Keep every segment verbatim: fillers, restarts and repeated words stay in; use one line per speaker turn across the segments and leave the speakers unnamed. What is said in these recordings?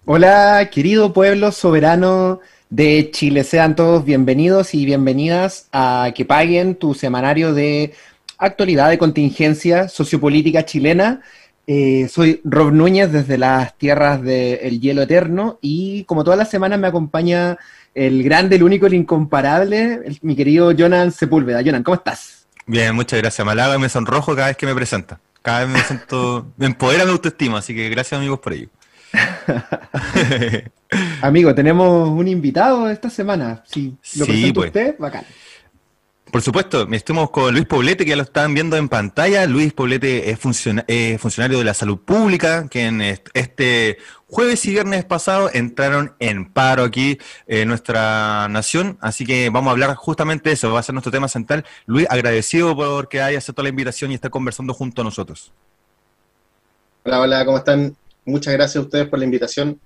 Hola, querido pueblo soberano de Chile. Sean todos bienvenidos y bienvenidas a Que Paguen, tu semanario de actualidad de contingencia sociopolítica chilena. Eh, soy Rob Núñez desde las tierras del hielo eterno y como todas las semanas me acompaña el grande, el único, el incomparable, el- mi querido Jonan Sepúlveda. Jonan, ¿cómo estás?
Bien, muchas gracias. Me halaga y me sonrojo cada vez que me presenta. Cada vez me siento, me empodera mi autoestima, así que gracias amigos por ello.
Amigo, tenemos un invitado esta semana. Si lo
Sí,
presenta
pues.
usted, bacán.
Por supuesto, estamos con Luis Poblete, que ya lo están viendo en pantalla. Luis Poblete es funciona- eh, funcionario de la salud pública, que en est- este jueves y viernes pasado entraron en paro aquí en nuestra nación. Así que vamos a hablar justamente de eso, va a ser nuestro tema central. Luis, agradecido porque haya aceptado la invitación y estar conversando junto a nosotros.
Hola, hola, ¿cómo están? Muchas gracias a ustedes por la invitación.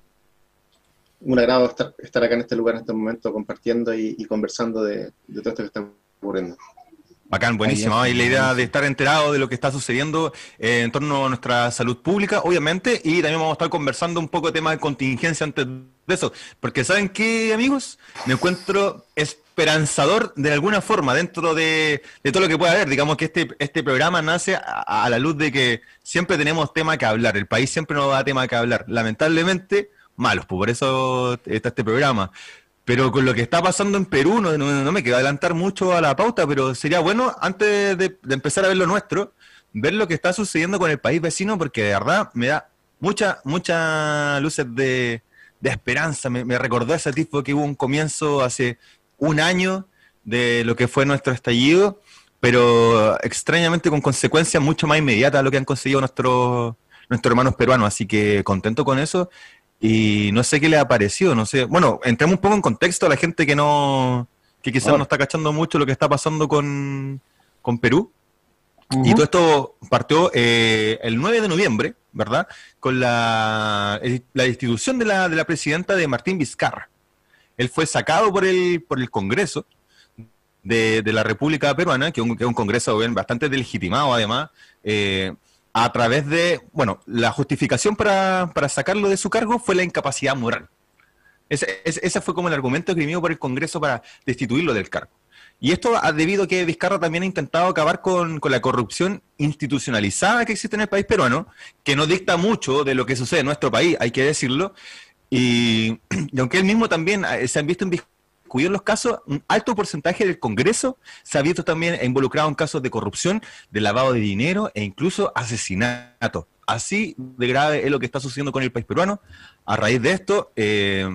Un agrado estar, estar acá en este lugar en este momento compartiendo y, y conversando de, de todo esto que está ocurriendo.
Bacán, buenísimo. Y
Maravilloso,
la idea de
maravilloso.
estar enterado de lo que está sucediendo eh, en torno a nuestra salud pública, obviamente, y también vamos a estar conversando un poco de tema de contingencia antes de eso. Porque ¿saben qué, amigos? Me encuentro esperanzador de alguna forma dentro de, de todo lo que pueda haber. Digamos que este, este programa nace a, a la luz de que siempre tenemos tema que hablar. El país siempre nos da tema que hablar. Lamentablemente, malos, pues por eso está este programa. Pero con lo que está pasando en Perú, no, no, no me quiero adelantar mucho a la pauta, pero sería bueno, antes de, de empezar a ver lo nuestro, ver lo que está sucediendo con el país vecino, porque de verdad me da mucha, mucha luces de, de esperanza. Me, me recordó ese tipo que hubo un comienzo hace un año de lo que fue nuestro estallido, pero extrañamente con consecuencias mucho más inmediatas a lo que han conseguido nuestros nuestros hermanos peruanos. Así que contento con eso. Y no sé qué le ha parecido, no sé. Bueno, entremos un poco en contexto a la gente que no, que
Por
quizás no
favor.
está cachando mucho lo que está pasando con, con Perú. Y todo
Ujú.
esto partió eh, el nueve de noviembre, ¿verdad? Con la, el- la destitución de la, de la presidenta de Martín Vizcarra. Él fue sacado por el, por el Congreso de, de la República Peruana, que es un, que es un Congreso bien, bastante delegitimado además, eh, a través de, bueno, la justificación para, para sacarlo de su cargo fue la incapacidad moral. Ese, ese, ese fue como el argumento esgrimido por el Congreso para destituirlo del cargo. Y esto ha debido a que Vizcarra también ha intentado acabar con, con la corrupción institucionalizada que existe en el país peruano, que no dicta mucho de lo que sucede en nuestro país, hay que decirlo. Y, y aunque él mismo también eh, se han visto inmiscuidos los casos, un alto porcentaje del Congreso se ha visto también involucrado en casos de corrupción, de lavado de dinero e incluso asesinato. Así de grave es lo que está sucediendo con el país peruano. A raíz de esto, eh,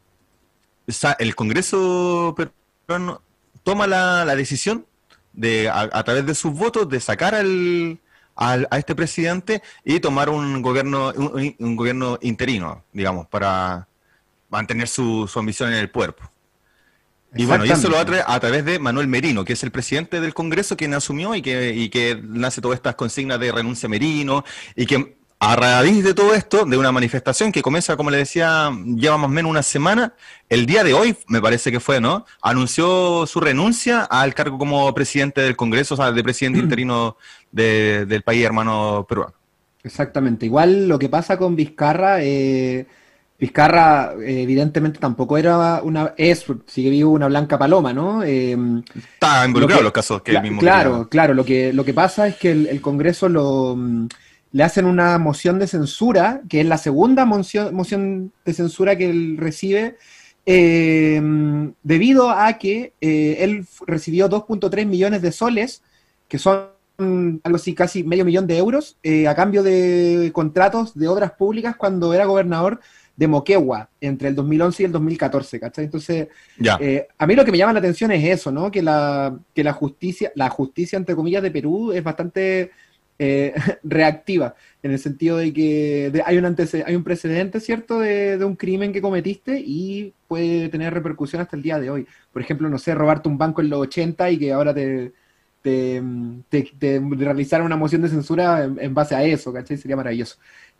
el Congreso peruano toma la, la decisión de, a, a, través de sus votos, de sacar al, al, a este presidente y tomar un gobierno, un, un gobierno interino, digamos, para mantener su, su ambición en el poder. Y bueno, y eso lo
Exactamente.
hace a través de Manuel Merino, que es el presidente del Congreso, quien asumió y que, y que nace todas estas consignas de renuncia a Merino, y que a raíz de todo esto, de una manifestación que comienza, como le decía, lleva más o menos una semana, el día de hoy, me parece que fue, ¿no? Anunció su renuncia al cargo como presidente del Congreso, o sea, de presidente interino de, del país hermano peruano.
Exactamente. Igual lo que pasa con Vizcarra, eh, Vizcarra eh, evidentemente tampoco era una, es, sigue vivo una blanca paloma, ¿no? Eh,
Está
lo
involucrado en los
que,
casos que él
cla-
mismo quería.
claro, claro, lo que, lo que pasa es que el, el Congreso lo, mm, le hacen una moción de censura, que es la segunda moción, moción de censura que él recibe, eh, debido a que eh, él f- recibió dos punto tres millones de soles, que son mm, algo así, casi medio millón de euros, eh, a cambio de contratos de obras públicas cuando era gobernador de Moquegua, entre el dos mil once y el dos mil catorce, ¿cachai? Entonces,
Ya.
eh, a mí lo que me llama la atención es eso, ¿no? Que la, que la justicia, la justicia, entre comillas, de Perú es bastante eh, reactiva, en el sentido de que de- hay, un antece- hay un precedente, ¿cierto?, de, de un crimen que cometiste y puede tener repercusión hasta el día de hoy. Por ejemplo, no sé, robarte un banco en los ochenta y que ahora te, te, te, te realizaran una moción de censura en, en base a eso, ¿cachai? Sería maravilloso.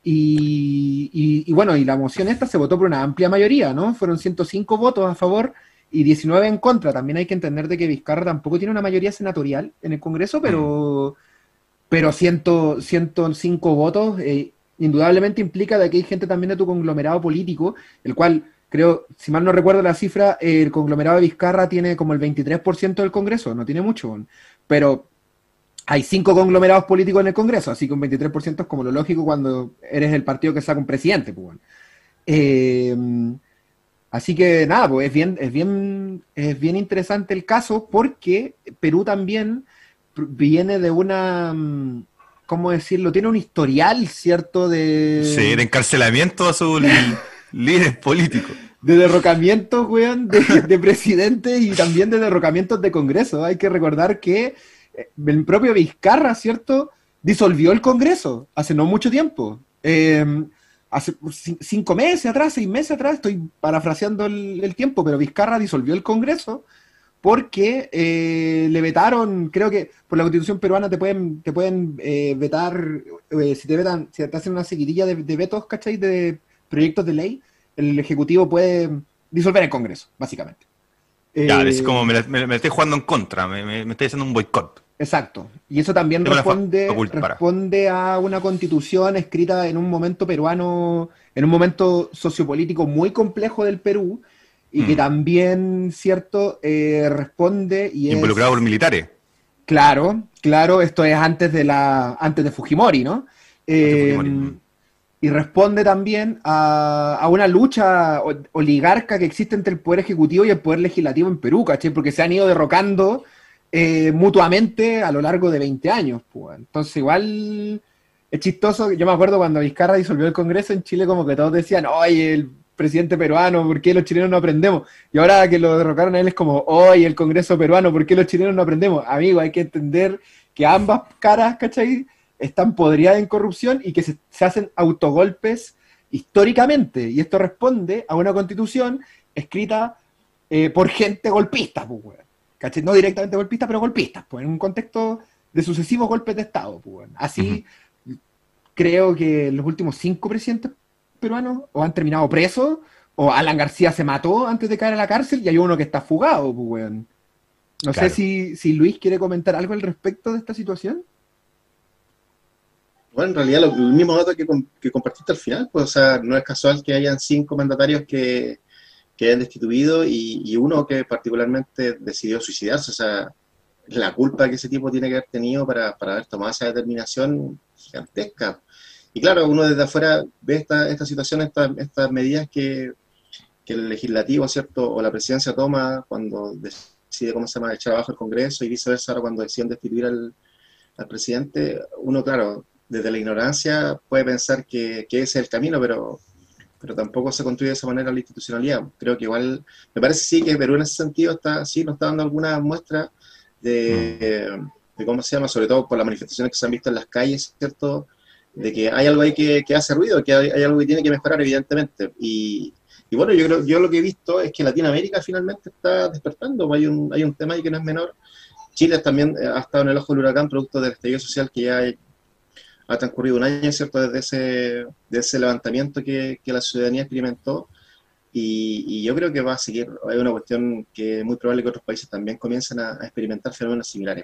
Y, y, y bueno, y la moción esta se votó por una amplia mayoría, ¿no? Fueron ciento cinco votos a favor y diecinueve en contra. También hay que entender de que Vizcarra tampoco tiene una mayoría senatorial en el Congreso,
Mm.
pero, pero cien, ciento cinco votos eh, indudablemente implica de que hay gente también de tu conglomerado político, el cual, creo, si mal no recuerdo la cifra, eh, el conglomerado de Vizcarra tiene como el veintitrés por ciento del Congreso, no tiene mucho, pero hay cinco conglomerados políticos en el Congreso, así que un veintitrés por ciento es como lo lógico cuando eres el partido que saca un presidente, pues bueno. Eh, así que nada, pues es bien, es bien, es bien interesante el caso porque Perú también viene de una, ¿cómo decirlo? Tiene un historial, ¿cierto? De,
sí, de encarcelamiento a sus líderes políticos.
De derrocamientos, weón, de, de presidentes y también de derrocamientos de Congreso. Hay que recordar que el propio Vizcarra, ¿cierto?, disolvió el Congreso hace no mucho tiempo. Eh, hace cinco meses atrás, seis meses atrás, estoy parafraseando el, el tiempo, pero Vizcarra disolvió el Congreso porque eh, le vetaron, creo que por la Constitución peruana te pueden, te pueden eh, vetar, eh, si te vetan, si te hacen una seguidilla de, de vetos, ¿cachai?, de proyectos de ley, el Ejecutivo puede disolver el Congreso, básicamente.
Ya,
eh,
es como me, me, me estoy jugando en contra, me, me, me estoy haciendo un boicot.
Exacto. Y eso también
Tengo
responde, responde a una constitución escrita en un momento peruano, en un momento sociopolítico muy complejo del Perú, y mm. que también, cierto, eh, responde y
involucrado
es,
por militares.
Claro, claro, esto es antes de la, antes de Fujimori, ¿no? Eh, Fujimori. Y responde también a, a una lucha oligarca que existe entre el Poder Ejecutivo y el Poder Legislativo en Perú, ¿cachai? Porque se han ido derrocando eh, mutuamente a lo largo de veinte años. Pues. Entonces igual es chistoso. Yo me acuerdo cuando Vizcarra disolvió el Congreso en Chile, como que todos decían, oye, el presidente peruano, ¿por qué los chilenos no aprendemos? Y ahora que lo derrocaron a él es como, oye, el Congreso peruano, ¿por qué los chilenos no aprendemos? Amigo, hay que entender que ambas caras, ¿cachai?, están podridas en corrupción y que se, se hacen autogolpes históricamente. Y esto responde a una constitución escrita eh, por gente golpista, pues, weón. ¿Cachai? No directamente golpista, pero golpistas, pues, en un contexto de sucesivos golpes de Estado, pues, weón. Así, uh-huh. Creo que los últimos cinco presidentes peruanos o han terminado presos, o Alan García se mató antes de caer a la cárcel, y hay uno que está fugado, pues, weón. No claro. sé si, si Luis quiere comentar algo al respecto de esta situación.
Bueno, en realidad lo, el mismo dato que, que compartiste al final, pues, o sea, no es casual que hayan cinco mandatarios que, que hayan destituido y, y uno que particularmente decidió suicidarse, o sea, la culpa que ese tipo tiene que haber tenido para, para haber tomado esa determinación gigantesca. Y claro, uno desde afuera ve esta, esta situación, esta, estas medidas que, que el legislativo, ¿cierto?, o la presidencia toma cuando decide, ¿cómo se llama?, echar abajo el Congreso y viceversa, ahora cuando deciden destituir al, al presidente, uno, claro, desde la ignorancia puede pensar que, que ese es el camino, pero, pero tampoco se construye de esa manera la institucionalidad. Creo que igual, me parece sí que Perú en ese sentido está, sí, nos está dando algunas muestras de, mm. de cómo se llama, sobre todo por las manifestaciones que se han visto en las calles, ¿cierto?, de que hay algo ahí que, que hace ruido, que hay, hay algo que tiene que mejorar, evidentemente. Y, y bueno, yo creo, yo lo que he visto es que Latinoamérica finalmente está despertando, hay un, hay un tema ahí que no es menor. Chile también ha estado en el ojo del huracán, producto del estallido social que ya hay, ha transcurrido un año, ¿cierto?, desde ese, de ese levantamiento que, que la ciudadanía experimentó, y, y yo creo que va a seguir. Hay una cuestión que es muy probable que otros países también comiencen a, a experimentar fenómenos similares.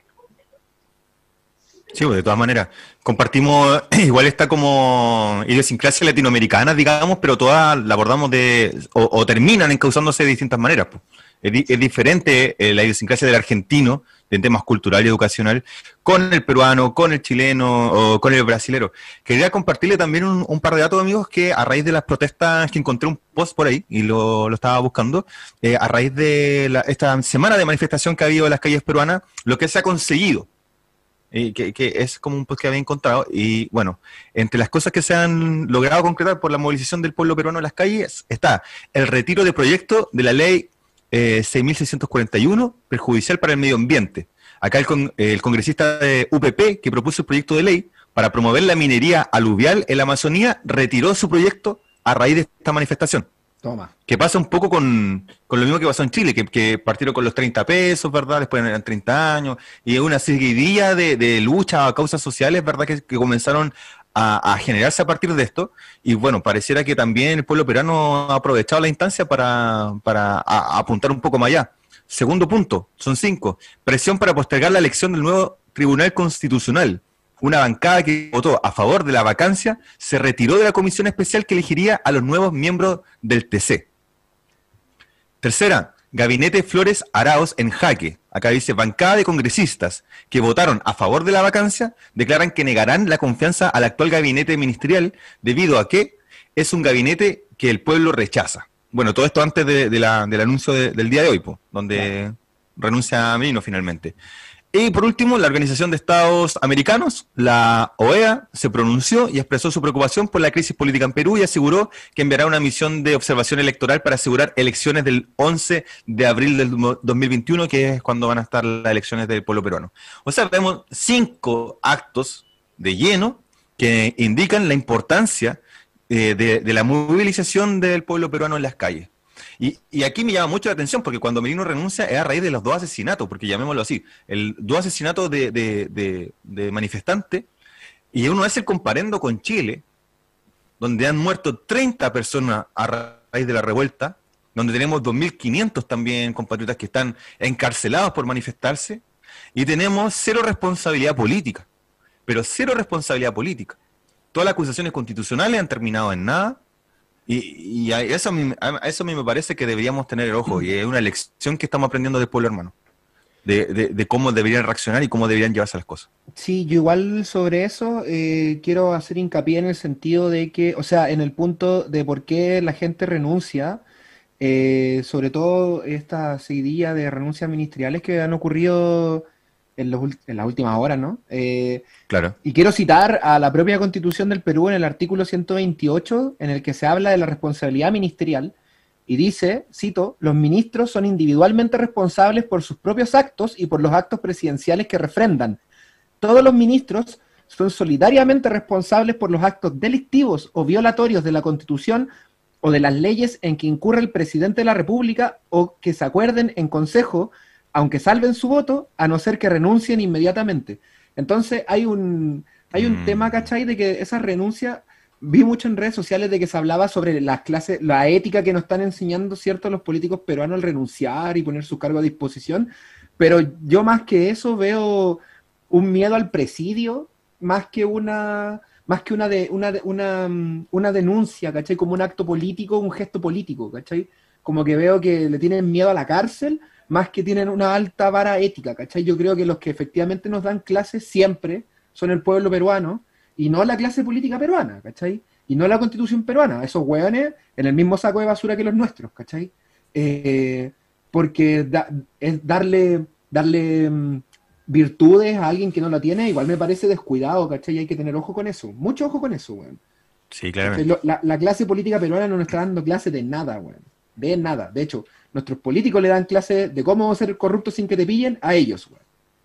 Sí, pues de todas maneras, compartimos, igual está como idiosincrasia latinoamericana, digamos, pero todas la abordamos de, o, o terminan encauzándose de distintas maneras, pues. Es, di, es diferente eh, la idiosincrasia del argentino, en temas cultural y educacional, con el peruano, con el chileno o con el brasilero. Quería compartirle también un, un par de datos, amigos, que a raíz de las protestas, que encontré un post por ahí y lo, lo estaba buscando, eh, a raíz de la, esta semana de manifestación que ha habido en las calles peruanas, lo que se ha conseguido, eh, que, que es como un post que había encontrado, y bueno, entre las cosas que se han logrado concretar por la movilización del pueblo peruano en las calles, está el retiro de proyecto de la ley Eh, seis mil seiscientos cuarenta y uno, perjudicial para el medio ambiente. Acá el, con, eh, el congresista de U P P, que propuso el proyecto de ley para promover la minería aluvial en la Amazonía, retiró su proyecto a raíz de esta manifestación.
Toma.
Que pasa un poco con, con lo mismo que pasó en Chile, que, que partieron con los treinta pesos, ¿verdad? Después eran treinta años, y una seguidilla de, de lucha a causas sociales, ¿verdad? Que, que comenzaron A, a generarse a partir de esto, y bueno, pareciera que también el pueblo peruano ha aprovechado la instancia para, para a, a apuntar un poco más allá. Segundo punto, son cinco, presión para postergar la elección del nuevo Tribunal Constitucional. una bancada que votó a favor de la vacancia se retiró de la comisión especial que elegiría a los nuevos miembros del T C. Tercera, Gabinete Flores Arauz en jaque. Acá dice, bancada de congresistas que votaron a favor de la vacancia declaran que negarán la confianza al actual gabinete ministerial debido a que es un gabinete que el pueblo rechaza. Bueno, todo esto antes de, de la, del anuncio de, del día de hoy, po, donde claro. renuncia a Merino finalmente. Y por último, la Organización de Estados Americanos, la O E A, se pronunció y expresó su preocupación por la crisis política en Perú y aseguró que enviará una misión de observación electoral para asegurar elecciones del once de abril del dos mil veintiuno, que es cuando van a estar las elecciones del pueblo peruano. O sea, vemos cinco actos de lleno que indican la importancia eh, de, de la movilización del pueblo peruano en las calles. Y, y aquí me llama mucho la atención porque cuando Merino renuncia es a raíz de los dos asesinatos, porque llamémoslo así, el dos asesinatos de, de, de, de manifestantes, y uno hace el comparendo con Chile, donde han muerto treinta personas a raíz de la revuelta, donde tenemos dos mil quinientos también compatriotas que están encarcelados por manifestarse, y tenemos cero responsabilidad política, pero cero responsabilidad política. Todas las acusaciones constitucionales han terminado en nada. Y, y a, eso a, mí, a eso a mí me parece que deberíamos tener el ojo, y es una lección que estamos aprendiendo del pueblo hermano, de, de, de cómo deberían reaccionar y cómo deberían llevarse las cosas.
Sí, yo igual sobre eso eh, quiero hacer hincapié en el sentido de que, o sea, en el punto de por qué la gente renuncia, eh, sobre todo esta seguidilla de renuncias ministeriales que han ocurrido en, los, en las últimas horas, ¿no? Eh,
claro.
Y quiero citar a la propia Constitución del Perú en el artículo ciento veintiocho, en el que se habla de la responsabilidad ministerial, y dice, cito, los ministros son individualmente responsables por sus propios actos y por los actos presidenciales que refrendan. Todos los ministros son solidariamente responsables por los actos delictivos o violatorios de la Constitución o de las leyes en que incurre el presidente de la República o que se acuerden en consejo, aunque salven su voto, a no ser que renuncien inmediatamente. Entonces hay un, hay un mm. tema, ¿cachai? De que esa renuncia, vi mucho en redes sociales de que se hablaba sobre las clases, la ética que nos están enseñando, ¿cierto?, los políticos peruanos al renunciar y poner su cargo a disposición, pero yo más que eso veo un miedo al presidio, más que una, más que una, de, una, de, una, una denuncia, ¿cachai? Como un acto político, un gesto político, ¿cachai? Como que veo que le tienen miedo a la cárcel, más que tienen una alta vara ética, ¿cachai? Yo creo que los que efectivamente nos dan clases siempre son el pueblo peruano y no la clase política peruana, ¿cachai? Y no la constitución peruana, esos hueones en el mismo saco de basura que los nuestros, ¿cachai? Eh, porque da, es darle, darle um, virtudes a alguien que no la tiene, igual me parece descuidado, ¿cachai? Y hay que tener ojo con eso, mucho ojo con eso, weón.
Sí, claramente.
La, la clase política peruana no nos está dando clase de nada, weón. De nada. De hecho, nuestros políticos le dan clase de cómo ser corruptos sin que te pillen a ellos, güey.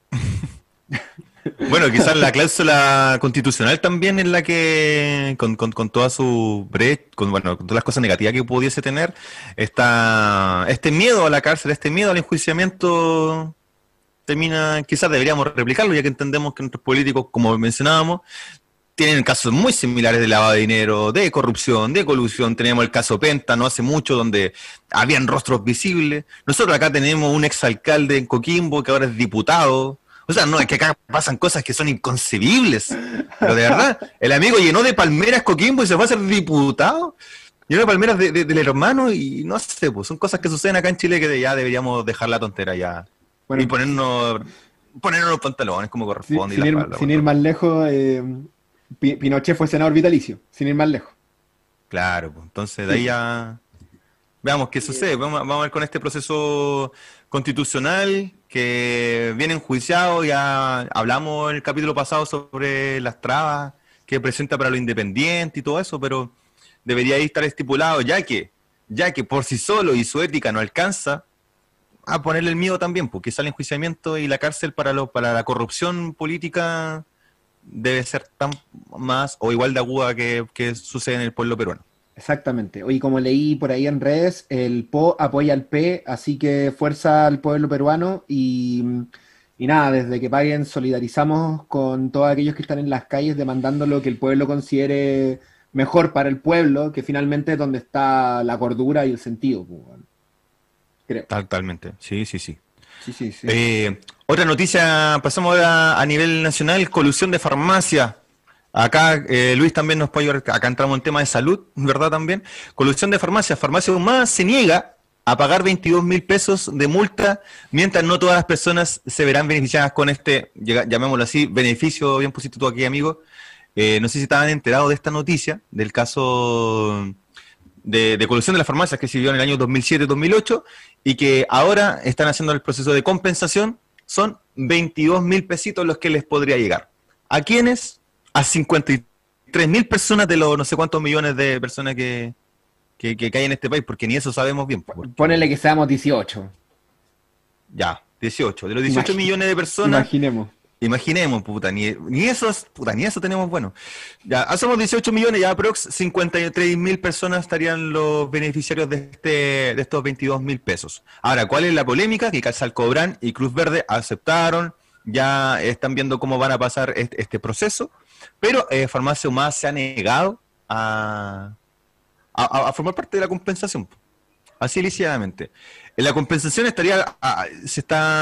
Bueno, quizás la cláusula constitucional también es la que, con, con, con toda su brecha, con, bueno, con todas las cosas negativas que pudiese tener, está, este miedo a la cárcel, este miedo al enjuiciamiento, termina, quizás deberíamos replicarlo, ya que entendemos que nuestros políticos, como mencionábamos, tienen casos muy similares de lavado de dinero, de corrupción, de colusión. Tenemos el caso Penta, no hace mucho, donde habían rostros visibles. Nosotros acá tenemos un exalcalde en Coquimbo que ahora es diputado. O sea, no, es que acá pasan cosas que son inconcebibles. Pero de verdad, el amigo llenó de palmeras Coquimbo y se fue a ser diputado. Llenó de palmeras de, de, del hermano y no sé, pues son cosas que suceden acá en Chile que ya deberíamos dejar la tontera ya. Bueno, y ponernos, ponernos los pantalones como corresponde.
Sin,
y
ir,
espalda,
sin ir más lejos... Eh... Pinochet fue senador vitalicio, sin ir más lejos.
Claro, pues entonces de ahí ya veamos qué sucede. Vamos, vamos a ver con este proceso constitucional que viene enjuiciado. Ya hablamos en el capítulo pasado sobre las trabas que presenta para lo independiente y todo eso, pero debería estar estipulado, ya que, ya que por sí solo y su ética no alcanza a ponerle el miedo también, porque sale enjuiciamiento y la cárcel para, lo, para la corrupción política debe ser tan más o igual de aguda que, que sucede en el pueblo peruano.
Exactamente. Hoy, como leí por ahí en redes, el P O apoya al P, así que fuerza al pueblo peruano y, y nada, desde que paguen solidarizamos con todos aquellos que están en las calles demandando lo que el pueblo considere mejor para el pueblo, que finalmente es donde está la cordura y el sentido. Creo.
Totalmente, sí, sí, sí.
Sí, sí, sí.
Eh, Otra noticia, pasamos ahora a nivel nacional, colusión de farmacia. Acá eh, Luis también nos puede ayudar, acá entramos en tema de salud, ¿verdad? También. Colusión de farmacia. Farmacia Ahumada se niega a pagar veintidós mil pesos de multa, mientras no todas las personas se verán beneficiadas con este, llamémoslo así, beneficio, bien pusiste tú aquí, amigo. Eh, no sé si estaban enterados de esta noticia, del caso de, de colusión de las farmacias que se dio en el año dos mil siete dos mil ocho, y que ahora están haciendo el proceso de compensación. Son veintidós mil pesitos los que les podría llegar. ¿A quiénes? A cincuenta y tres mil personas de los no sé cuántos millones de personas que, que, que hay en este país, porque ni eso sabemos bien. Porque...
Ponele que seamos dieciocho.
Ya, dieciocho. De los dieciocho Imagin millones de personas...
Imaginemos.
Imaginemos, puta, ni, ni eso, puta, ni eso tenemos bueno. Ya, hacemos dieciocho millones, ya aprox cincuenta y tres mil personas estarían los beneficiarios de este de estos veintidós mil pesos. Ahora, ¿cuál es la polémica? Que Salcobrán y Cruz Verde aceptaron, ya están viendo cómo van a pasar este, este proceso, pero eh, Farmacia Ahumada se ha negado a, a, a formar parte de la compensación, así lícitamente. La compensación estaría, se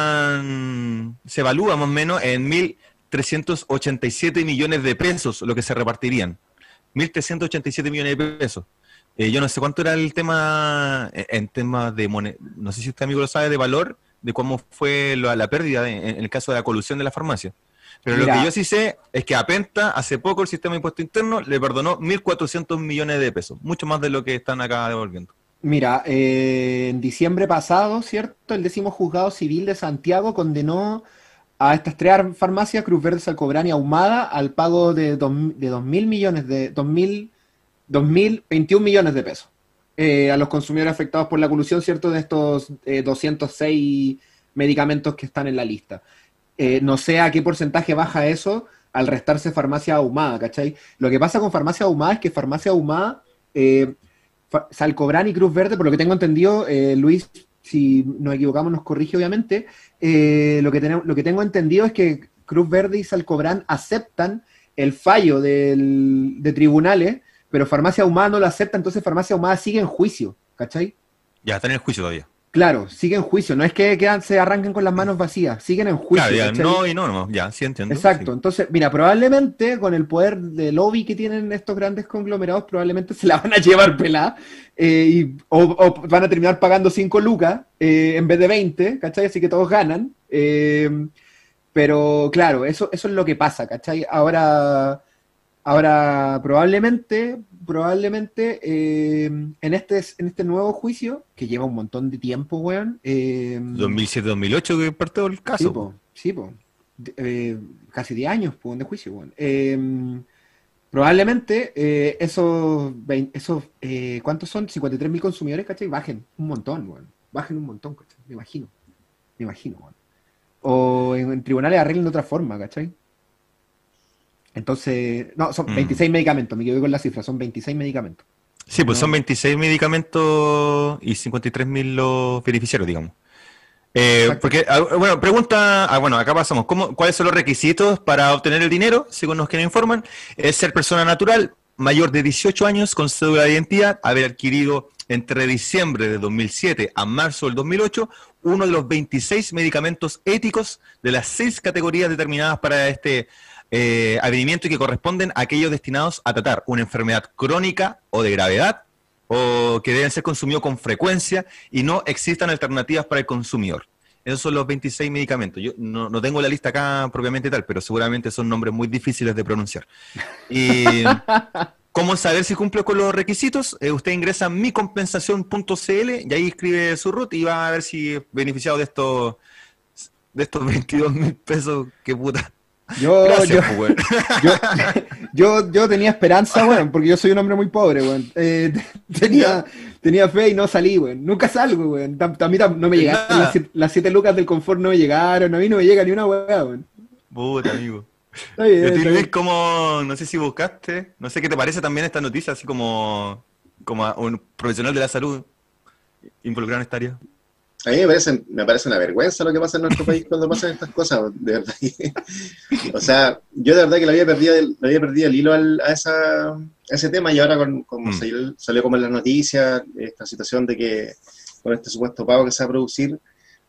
están, se evalúa más o menos en mil trescientos ochenta y siete millones de pesos, lo que se repartirían. mil trescientos ochenta y siete millones de pesos. Eh, yo no sé cuánto era el tema, en temas de moneda, no sé si este amigo lo sabe, de valor, de cómo fue la, la pérdida de, en el caso de la colusión de la farmacia. Pero Mira. Lo que yo sí sé es que a Penta, hace poco el sistema de impuesto interno le perdonó mil cuatrocientos millones de pesos, mucho más de lo que están acá devolviendo.
Mira, eh, en diciembre pasado, ¿cierto? El décimo juzgado civil de Santiago condenó a estas tres farmacias, Cruz Verde, Salcobrán y Ahumada, al pago de dos de dos mil millones de dos mil, dos mil veintiún millones de pesos eh, a los consumidores afectados por la colusión, ¿cierto? De estos eh, doscientos seis medicamentos que están en la lista. Eh, no sé a qué porcentaje baja eso al restarse Farmacia Ahumada, ¿cachai? Lo que pasa con Farmacia Ahumada es que Farmacia Ahumada... Eh, Salcobrán y Cruz Verde, por lo que tengo entendido, eh, Luis, si nos equivocamos nos corrige obviamente, eh, lo, que tenemos, lo que tengo entendido es que Cruz Verde y Salcobrán aceptan el fallo del, de tribunales, pero Farmacia Ahumada no lo acepta, entonces Farmacia Ahumada sigue en juicio, ¿cachai?
Ya, están en el juicio todavía.
Claro, sigue en juicio, no es que quedan, se arranquen con las manos vacías, siguen en juicio.
Claro, ya, no y no, no, ya, sí entiendo.
Exacto,
sí.
Entonces, mira, probablemente con el poder de lobby que tienen estos grandes conglomerados, probablemente se la van a llevar pelada, eh, y, o, o van a terminar pagando cinco lucas eh, en vez de veinte, ¿cachai? Así que todos ganan. Eh, pero claro, eso, eso es lo que pasa, ¿cachai? Ahora... Ahora, probablemente, probablemente eh, en este en este nuevo juicio, que lleva un montón de tiempo, weón. Eh,
dos mil siete dos mil ocho que partió el caso.
Sí, po, sí, po. Eh, casi diez años, po, de juicio, weón. Eh, probablemente eh, esos, esos eh, ¿cuántos son? cincuenta y tres mil consumidores, ¿cachai? Bajen un montón, weón. Bajen un montón, ¿cachai? Me imagino. Me imagino, weón. O en, en tribunales arreglen de otra forma, ¿cachai? Entonces, no, son mm. veintiséis medicamentos, me equivoqué con la cifra, son veintiséis medicamentos.
Sí, pues
no.
son veintiséis medicamentos y cincuenta y tres mil los beneficiarios, digamos. Eh, porque, bueno, pregunta, ah, bueno, acá pasamos, ¿cómo, ¿cuáles son los requisitos para obtener el dinero? Según los que nos informan, es ser persona natural, mayor de dieciocho años, con cédula de identidad, haber adquirido entre diciembre de dos mil siete a marzo del dos mil ocho uno de los veintiséis medicamentos éticos de las seis categorías determinadas para este Eh, advenimiento y que corresponden a aquellos destinados a tratar una enfermedad crónica o de gravedad o que deben ser consumidos con frecuencia y no existan alternativas para el consumidor. Esos son los veintiséis medicamentos. Yo no, no tengo la lista acá propiamente tal, pero seguramente son nombres muy difíciles de pronunciar. Y ¿cómo saber si cumple con los requisitos? Eh, usted ingresa a mi compensación punto c l y ahí escribe su R U T y va a ver si es beneficiado de estos, de estos veintidós mil pesos. ¡Qué puta!
Yo,
Gracias,
yo,
pues,
yo, yo, yo tenía esperanza, weón, porque yo soy un hombre muy pobre, weón. Eh, tenía, tenía fe y no salí, weón. Nunca salgo, weón. A mí no me llegaron las, las siete lucas del confort, no me llegaron. A mí no me llega ni una weá, weón.
Puta, amigo.
Está bien,
Yo
está bien.
como, no sé si buscaste, no sé qué te parece también esta noticia, así como, como a un profesional de la salud involucrado en esta área.
A mí me parece, me parece una vergüenza lo que pasa en nuestro país cuando pasan estas cosas, de verdad. O sea, yo de verdad que le había perdido el, le había perdido el hilo al, a, esa, a ese tema y ahora con, como mm. salió, salió como en las noticias esta situación de que con este supuesto pago que se va a producir,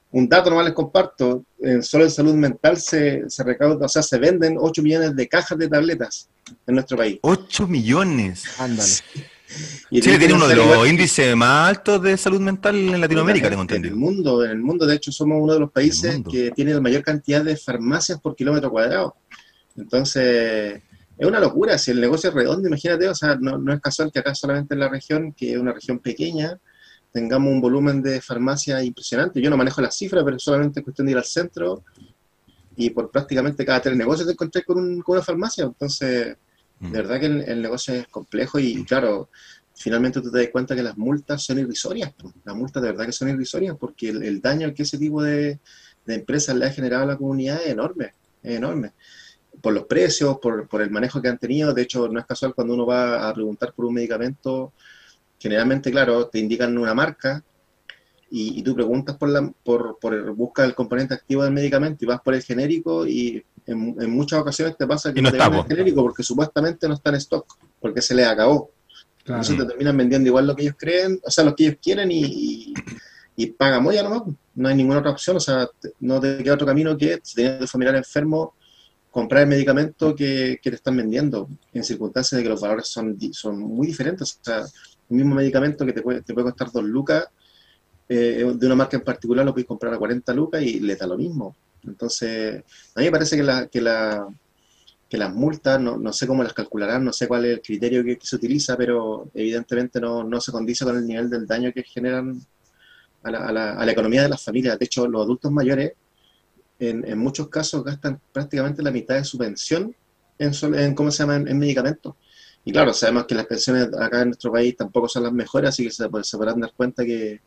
un dato nomás les comparto, en, solo en salud mental se, se recauda, o sea, se venden ocho millones de cajas de tabletas en nuestro país.
ocho millones.
Ándale.
Y
Chile tiene uno de los
igual,
índices más altos de salud mental en Latinoamérica, tengo
en el
entendido.
mundo, en el mundo, de hecho, somos uno de los países
mundo.
que tiene la mayor cantidad de farmacias por kilómetro cuadrado. Entonces, es una locura. Si el negocio es redondo, imagínate, o sea, no, no es casual que acá solamente en la región, que es una región pequeña, tengamos un volumen de farmacia impresionante. Yo no manejo las cifras, pero solamente es cuestión de ir al centro y por prácticamente cada tres negocios te encontré con, un, con una farmacia. Entonces, de verdad que el, el negocio es complejo y, claro, finalmente tú te das cuenta que las multas son irrisorias. Pues. Las multas de verdad que son irrisorias porque el, el daño que ese tipo de, de empresas le ha generado a la comunidad es enorme, es enorme. Por los precios, por, por el manejo que han tenido. De hecho, no es casual cuando uno va a preguntar por un medicamento, generalmente, claro, te indican una marca y, y tú preguntas por la por, por busca el componente activo del medicamento y vas por el genérico y en, en muchas ocasiones te pasa que
Y
no
no
te
está,
venden el
po.
genérico porque supuestamente no está en stock, porque se les acabó.
Claro.
Entonces te terminan vendiendo igual lo que ellos creen, o sea, lo que ellos quieren y, y, y pagan moya nomás. No hay ninguna otra opción, o sea, te- no te queda otro camino que si tienes un familiar enfermo, comprar el medicamento que, que te están vendiendo, en circunstancias de que los valores son, di- son muy diferentes. O sea, el mismo medicamento que te puede, te puede costar dos lucas, eh, de una marca en particular lo puedes comprar a cuarenta lucas y le da lo mismo. Entonces, a mí me parece que, la, que, la, que las multas, no, no sé cómo las calcularán, no sé cuál es el criterio que, que se utiliza, pero evidentemente no, no se condice con el nivel del daño que generan a la, a la, a la economía de las familias. De hecho, los adultos mayores en, en muchos casos gastan prácticamente la mitad de su pensión en, sol- en ¿cómo se llama?, en, en medicamentos. Y claro, sabemos que las pensiones acá en nuestro país tampoco son las mejores, así que se, pues, se podrán dar cuenta que,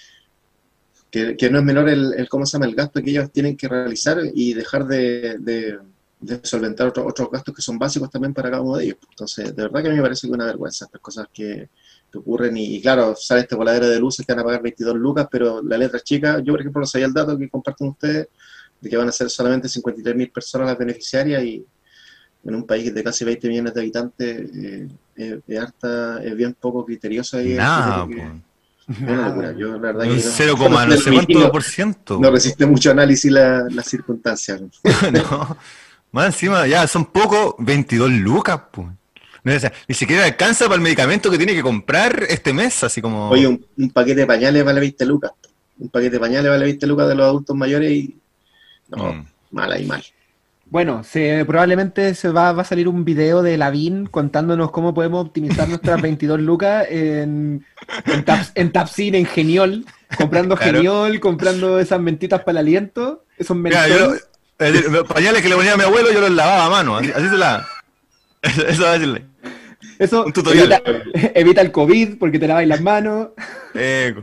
que, que no es menor el, el, ¿cómo se llama?, el gasto que ellos tienen que realizar y dejar de, de, de solventar otros otros gastos que son básicos también para cada uno de ellos. Entonces, de verdad que a mí me parece que es una vergüenza estas cosas que, que ocurren. Y, y claro, sale este voladero de luces que van a pagar veintidós lucas, pero la letra es chica. Yo, por ejemplo, no sabía el dato que comparten ustedes, de que van a ser solamente cincuenta y tres mil personas las beneficiarias y en un país de casi veinte millones de habitantes, eh, eh, es, harta, es bien poco criterioso ahí el
Nada,
criterio
po.
que- es una locura. Yo, la verdad,
Un
que
cero,
no,
no sé cuánto por ciento.
no resiste mucho análisis la- las circunstancias.
No, más encima, ya son pocos, veintidós lucas, pues. No, o sea, ni siquiera alcanza para el medicamento que tiene que comprar este mes, así como...
Oye, un, un paquete de pañales vale veinte lucas. Un paquete de pañales vale veinte lucas de los adultos mayores y... No,
Mm.
mal ahí, mal.
Bueno, se, probablemente se va, va a salir un video de Lavín contándonos cómo podemos optimizar nuestras veintidós lucas en, en, Taps- en Tapsin, en Geniol, comprando
Claro.
Geniol, comprando esas mentitas para el aliento, esos
Mira, yo,
mentol.
eh, los pañales que le ponía a mi abuelo, yo los lavaba a mano, así, así se la... Eso, eso va a decirle.
Eso
Un tutorial.
evita, evita el COVID porque te lavas las manos.
Eco.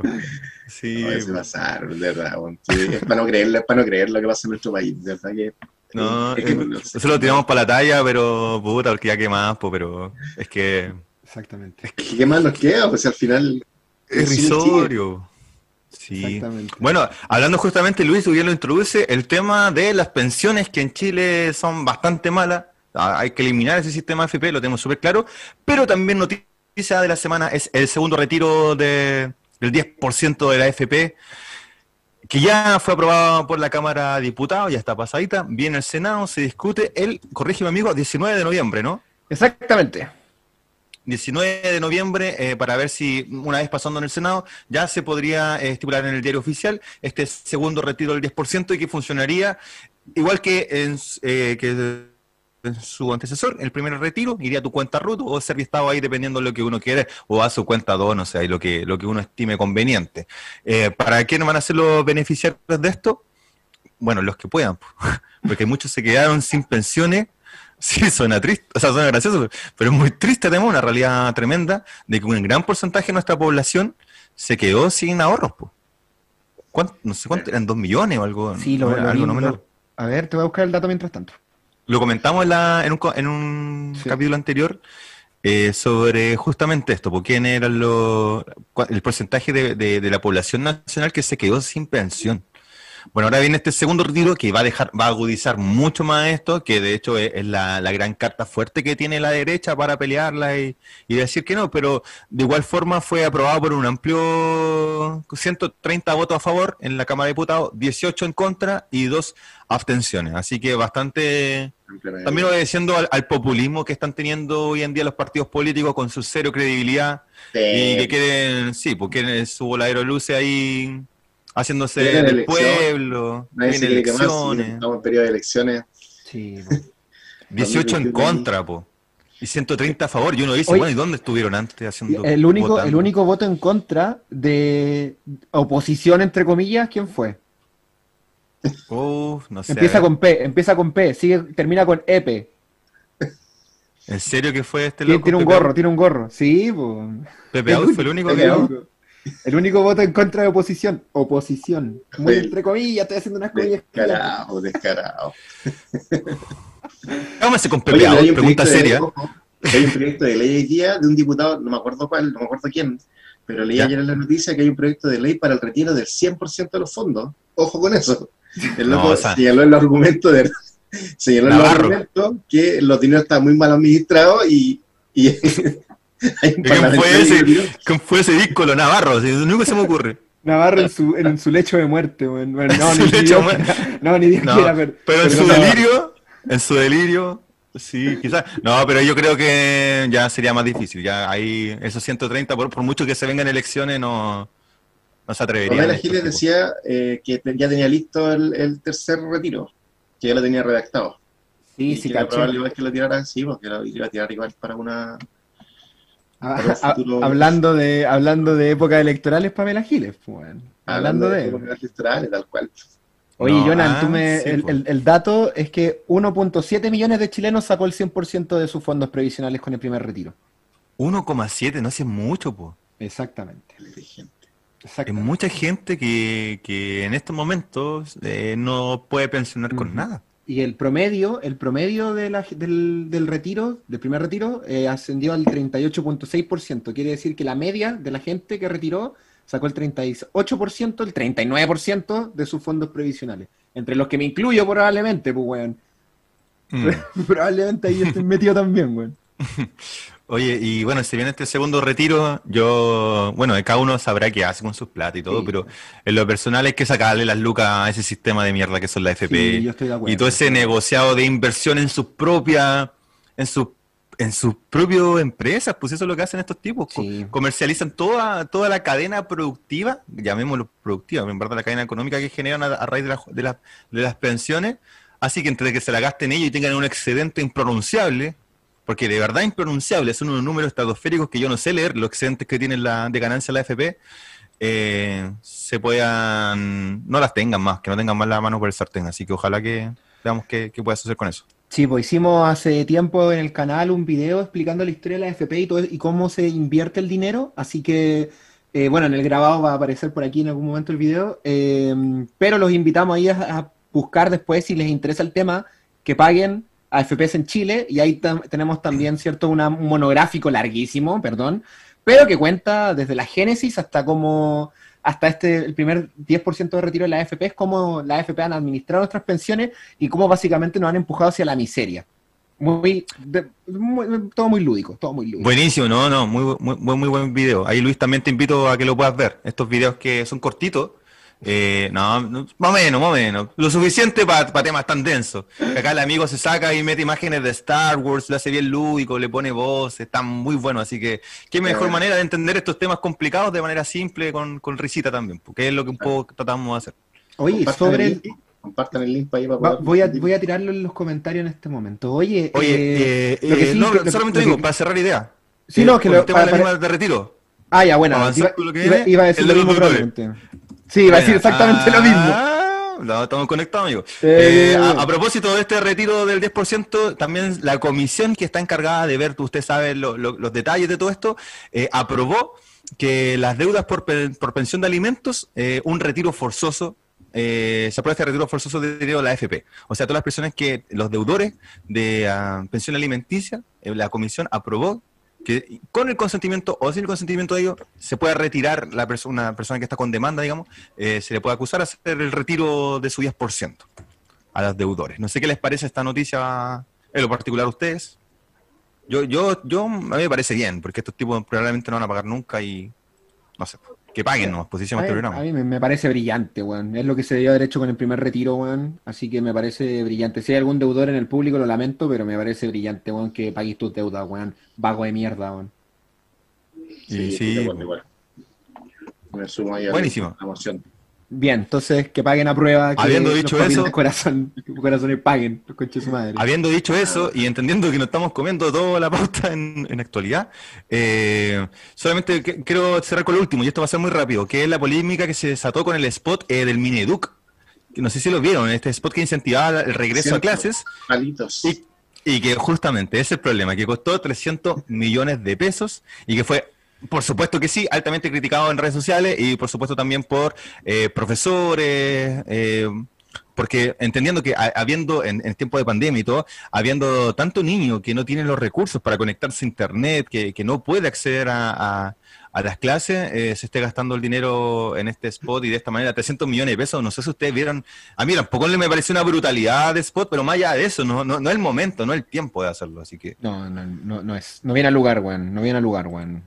Sí,
No, se
pues.
pasaron, de verdad. Bueno. Sí, es para no creerlo, es para no creer lo que pasa en nuestro país. De verdad que...
No,
es que
eh,
no sé.
nosotros lo tiramos para la talla, pero puta, porque ya que más, pues, pero es que
Exactamente.
¿Qué más nos queda? Pues al final...
es risorio. Sí.
Exactamente.
Bueno, hablando justamente, Luis, tú ya lo introduce, el tema de las pensiones que en Chile son bastante malas. Ah, hay que eliminar ese sistema F P, lo tenemos súper claro. Pero también noticia de la semana es el segundo retiro de, del diez por ciento de la F P, que ya fue aprobado por la Cámara de Diputados, ya está pasadita. Viene el Senado, se discute el, corrígeme amigo, diecinueve de noviembre, ¿no?
Exactamente.
diecinueve de noviembre, eh, para ver si una vez pasando en el Senado ya se podría eh, estipular en el diario oficial este segundo retiro del diez por ciento y que funcionaría igual que en, eh, que en su antecesor, el primer retiro, iría a tu cuenta root o serviestado ahí dependiendo de lo que uno quiere, o a su cuenta don, o sea, ahí lo que, lo que uno estime conveniente. Eh, ¿Para quiénes van a ser los beneficiarios de esto? Bueno, los que puedan, porque muchos se quedaron sin pensiones. Sí, suena triste, o sea, suena gracioso, pero es muy triste, tenemos una realidad tremenda de que un gran porcentaje de nuestra población se quedó sin ahorros. Po. ¿Cuánto? No sé cuánto, eran dos millones o algo,
Sí, lo,
no,
lo
algo
vi,
no menor.
lo- A ver, te voy a buscar el dato mientras tanto.
Lo comentamos en, la, en un, co- en un
Sí.
capítulo anterior eh, sobre justamente esto, por quién era lo, cua- el porcentaje de, de- de la población nacional que se quedó sin pensión. Bueno, ahora viene este segundo retiro que va a dejar, va a agudizar mucho más esto, que de hecho es, es la, la gran carta fuerte que tiene la derecha para pelearla y, y decir que no, pero de igual forma fue aprobado por un amplio ciento treinta votos a favor en la Cámara de Diputados, dieciocho en contra y dos abstenciones. Así que bastante, también obedeciendo al, al populismo que están teniendo hoy en día los partidos políticos con su cero credibilidad
Sí.
y que quieren, sí, porque quieren su voladero de luces ahí haciéndose
Vienen
del
elecciones.
pueblo,
Nadie se
vienen
quiere quemar, sí,
elecciones,
estamos en periodo de elecciones.
Sí, po.
dieciocho en
dos mil veintiuno.
contra, po, y ciento treinta a favor, y uno dice,
Oye,
bueno, ¿y dónde estuvieron antes haciendo
el único,
votando?
el único voto en contra de oposición, entre comillas, ¿quién fue?
Uf, no sé,
Empieza
a ver.
con P, empieza con P, sigue, termina con E P.
¿En serio que fue este
Tiene,
loco?
tiene un
Pepe
gorro,
Out?
tiene un gorro. Sí, pues.
Pepe Out fue el único
Pepe
que...
Out.
El único voto en contra de oposición. Oposición. Muy
El-
entre comillas, estoy haciendo unas comillas.
Descarado, descarado.
Vámonos con
Oye,
Pepe
pero hay
Out,
un
pregunta
proyecto de ley,
seria.
ojo, hay un proyecto de ley hoy día de un diputado, no me acuerdo cuál, no me acuerdo quién, pero leí
Ya.
ayer en la noticia que hay un proyecto de ley para el retiro del cien por ciento de los fondos. Ojo con eso. El
No,
loco
o sea-
señaló en los argumentos de, señaló en los
Navarro.
argumentos que los dineros están muy mal administrados y, y hay un
¿Quién fue
parlamentario
ese?
que tiró-
¿Quién fue ese díscolo Navarro? Así, lo único que se me ocurre.
Navarro en su, en su lecho de muerte, weón. Bueno, no,
Su
ni, ni
lecho
Dios
de muerte.
quiera- no, ni Dios
No,
quiera, pero,
pero en
pero
su
Navarro.
delirio, en su delirio, sí, quizás. No, pero yo creo que ya sería más difícil. Ya ahí, esos ciento treinta, por, por mucho que se vengan elecciones, no, no se atreverían.
Pamela
estos
Giles
tipos.
decía eh, que te- ya tenía listo el, el tercer retiro, que ya lo tenía redactado.
Sí,
y
sí,
que era
caché.
probable igual que lo tirara, sí, porque lo iba a tirar igual para una...
Ah,
para un
ah,
futuro-
hablando de hablando de épocas electorales, Pamela Giles, pues, weón. Hablando de...
épocas electorales, tal cual.
Oye,
No,
Jonan,
ah,
tú me,
sí,
el,
pues.
el- el dato es que uno punto siete millones de chilenos sacó el cien por ciento de sus fondos previsionales con el primer retiro.
uno coma siete, no sé, es mucho, po.
Exactamente.
Inteligente.
Es
Exactamente.
mucha gente que, que en estos momentos eh, no puede pensionar con
Ujú.
nada.
Y el promedio, el promedio de la- del, del retiro, del primer retiro, eh, ascendió al treinta y ocho punto seis por ciento. Quiere decir que la media de la gente que retiró sacó el treinta y ocho por ciento, el treinta y nueve por ciento de sus fondos previsionales. Entre los que me incluyo probablemente, pues, weón.
Mm.
Probablemente ahí estoy metido también, weón.
Oye, y bueno, si viene este segundo retiro, yo, bueno, cada uno sabrá qué hace con sus plata y todo,
Sí.
pero en lo personal hay que sacarle las lucas a ese sistema de mierda que son la F P.
Sí, yo estoy de acuerdo.
Y todo ese negociado de inversión en sus propias, en sus en sus propias empresas, pues eso es lo que hacen estos tipos. co-
Sí.
Comercializan toda, toda la cadena productiva, llamémoslo productiva, en verdad la cadena económica que generan a, a raíz de, la- de, la- de las pensiones. Así que entre que se la gasten ellos y tengan un excedente impronunciable, porque de verdad impronunciable, son unos números estratosféricos que yo no sé leer, los excedentes que tienen la, de ganancia la F P, eh, se puedan, no las tengan más, que no tengan más la mano por el sartén. Así que ojalá que veamos qué, qué puede suceder con eso.
Sí, pues hicimos hace tiempo en el canal un video explicando la historia de la F P y todo y cómo se invierte el dinero, así que eh, bueno, en el grabado va a aparecer por aquí en algún momento el video, eh, pero los invitamos ahí a, a buscar después si les interesa el tema, que paguen a F Ps en Chile y ahí tam- tenemos también, ¿cierto? Una, un monográfico larguísimo, perdón, pero que cuenta desde la génesis hasta cómo, hasta este, el primer diez por ciento de retiro de la F P es cómo la F P han administrado nuestras pensiones y cómo básicamente nos han empujado hacia la miseria. Muy, de- muy- todo muy lúdico, todo muy lúdico.
Buenísimo, no, no, muy, muy, muy, muy buen video. Ahí Luis también te invito a que lo puedas ver. Estos videos que son cortitos, eh, no, no, más o menos, más o menos. Lo suficiente para temas tan densos. Que acá el amigo se saca y mete imágenes de Star Wars, lo hace bien lúdico, le pone voz, está muy bueno. Así que, qué mejor
Eh.
manera de entender estos temas complicados de manera simple, con, con risita también, porque es lo que un poco tratamos de hacer.
Oye,
Compartan
sobre
el
el...
link, compartan el link para ahí para
va-
poder-
voy, a, voy a tirarlo en los comentarios en este momento. Oye,
Oye,
eh,
eh,
lo que
eh,
sí-
no,
lo que-
solamente
lo
digo,
que-
para cerrar idea.
Sí,
Eh,
no, que
con
lo-
el tema de
para-
la
para-
misma de retiro.
Ah, ya, bueno,
avanzar
iba,
con lo que
iba-
viene,
iba a decir
el
lo
de los
mismo
doctores.
probablemente. Sí, iba a decir exactamente lo mismo.
Ah, no, estamos conectados, amigo.
Eh,
Eh, a, a propósito de este retiro del diez por ciento, también la comisión que está encargada de ver, usted sabe lo- lo- los detalles de todo esto, eh, aprobó que las deudas por, pe- por pensión de alimentos, eh, un retiro forzoso, eh, se aprueba este retiro forzoso de dinero de la F P. O sea, todas las personas que, los deudores de ah, pensión alimenticia, eh, la comisión aprobó que con el consentimiento o sin el consentimiento de ellos se pueda retirar la persona, una persona que está con demanda, digamos, eh, se le puede acusar a hacer el retiro de su diez por ciento a los deudores. No sé qué les parece esta noticia en lo particular a ustedes. Yo, yo, yo, a mí me parece bien, porque estos tipos probablemente no van a pagar nunca y no sé, que paguen, ¿no? Posición
A
este
mí,
programa.
a mí me, me parece brillante, weón. Es lo que se debió haber hecho con el primer retiro, weón. Así que me parece brillante. Si hay algún deudor en el público, lo lamento, pero me parece brillante, weón, que pagues tus deudas, weón. Vago de mierda, weón.
Sí,
Sí,
sí.
de acuerdo, igual. Me sumo ahí a
Buenísimo.
la moción.
Bien, entonces que paguen a prueba. Que
Habiendo
los
dicho
papitos
eso-
de corazón, corazones paguen, los conches de su madre.
Habiendo dicho eso y entendiendo que nos estamos comiendo toda la pauta en, en actualidad, eh, solamente que- quiero cerrar con lo último, y esto va a ser muy rápido, que es la polémica que se desató con el spot eh, del Mineduc. Que no sé si lo vieron, este spot que incentivaba el regreso a
Cierto.
clases.
Palitos.
Y, y que justamente ese es el problema, que costó trescientos millones de pesos y que fue, por supuesto que sí, altamente criticado en redes sociales y por supuesto también por eh, profesores, eh, porque entendiendo que ha- habiendo, en, en tiempo de pandemia y todo, habiendo tanto niño que no tiene los recursos para conectarse a internet, que, que no puede acceder a, a- a las clases, eh, se esté gastando el dinero en este spot y de esta manera, trescientos millones de pesos, no sé si ustedes vieron, a mí tampoco me pareció una brutalidad de spot, pero más allá de eso, no, no, no es el momento, no es el tiempo de hacerlo, así que
No, no, no, no es. No viene al lugar, weón. No viene al lugar, weón.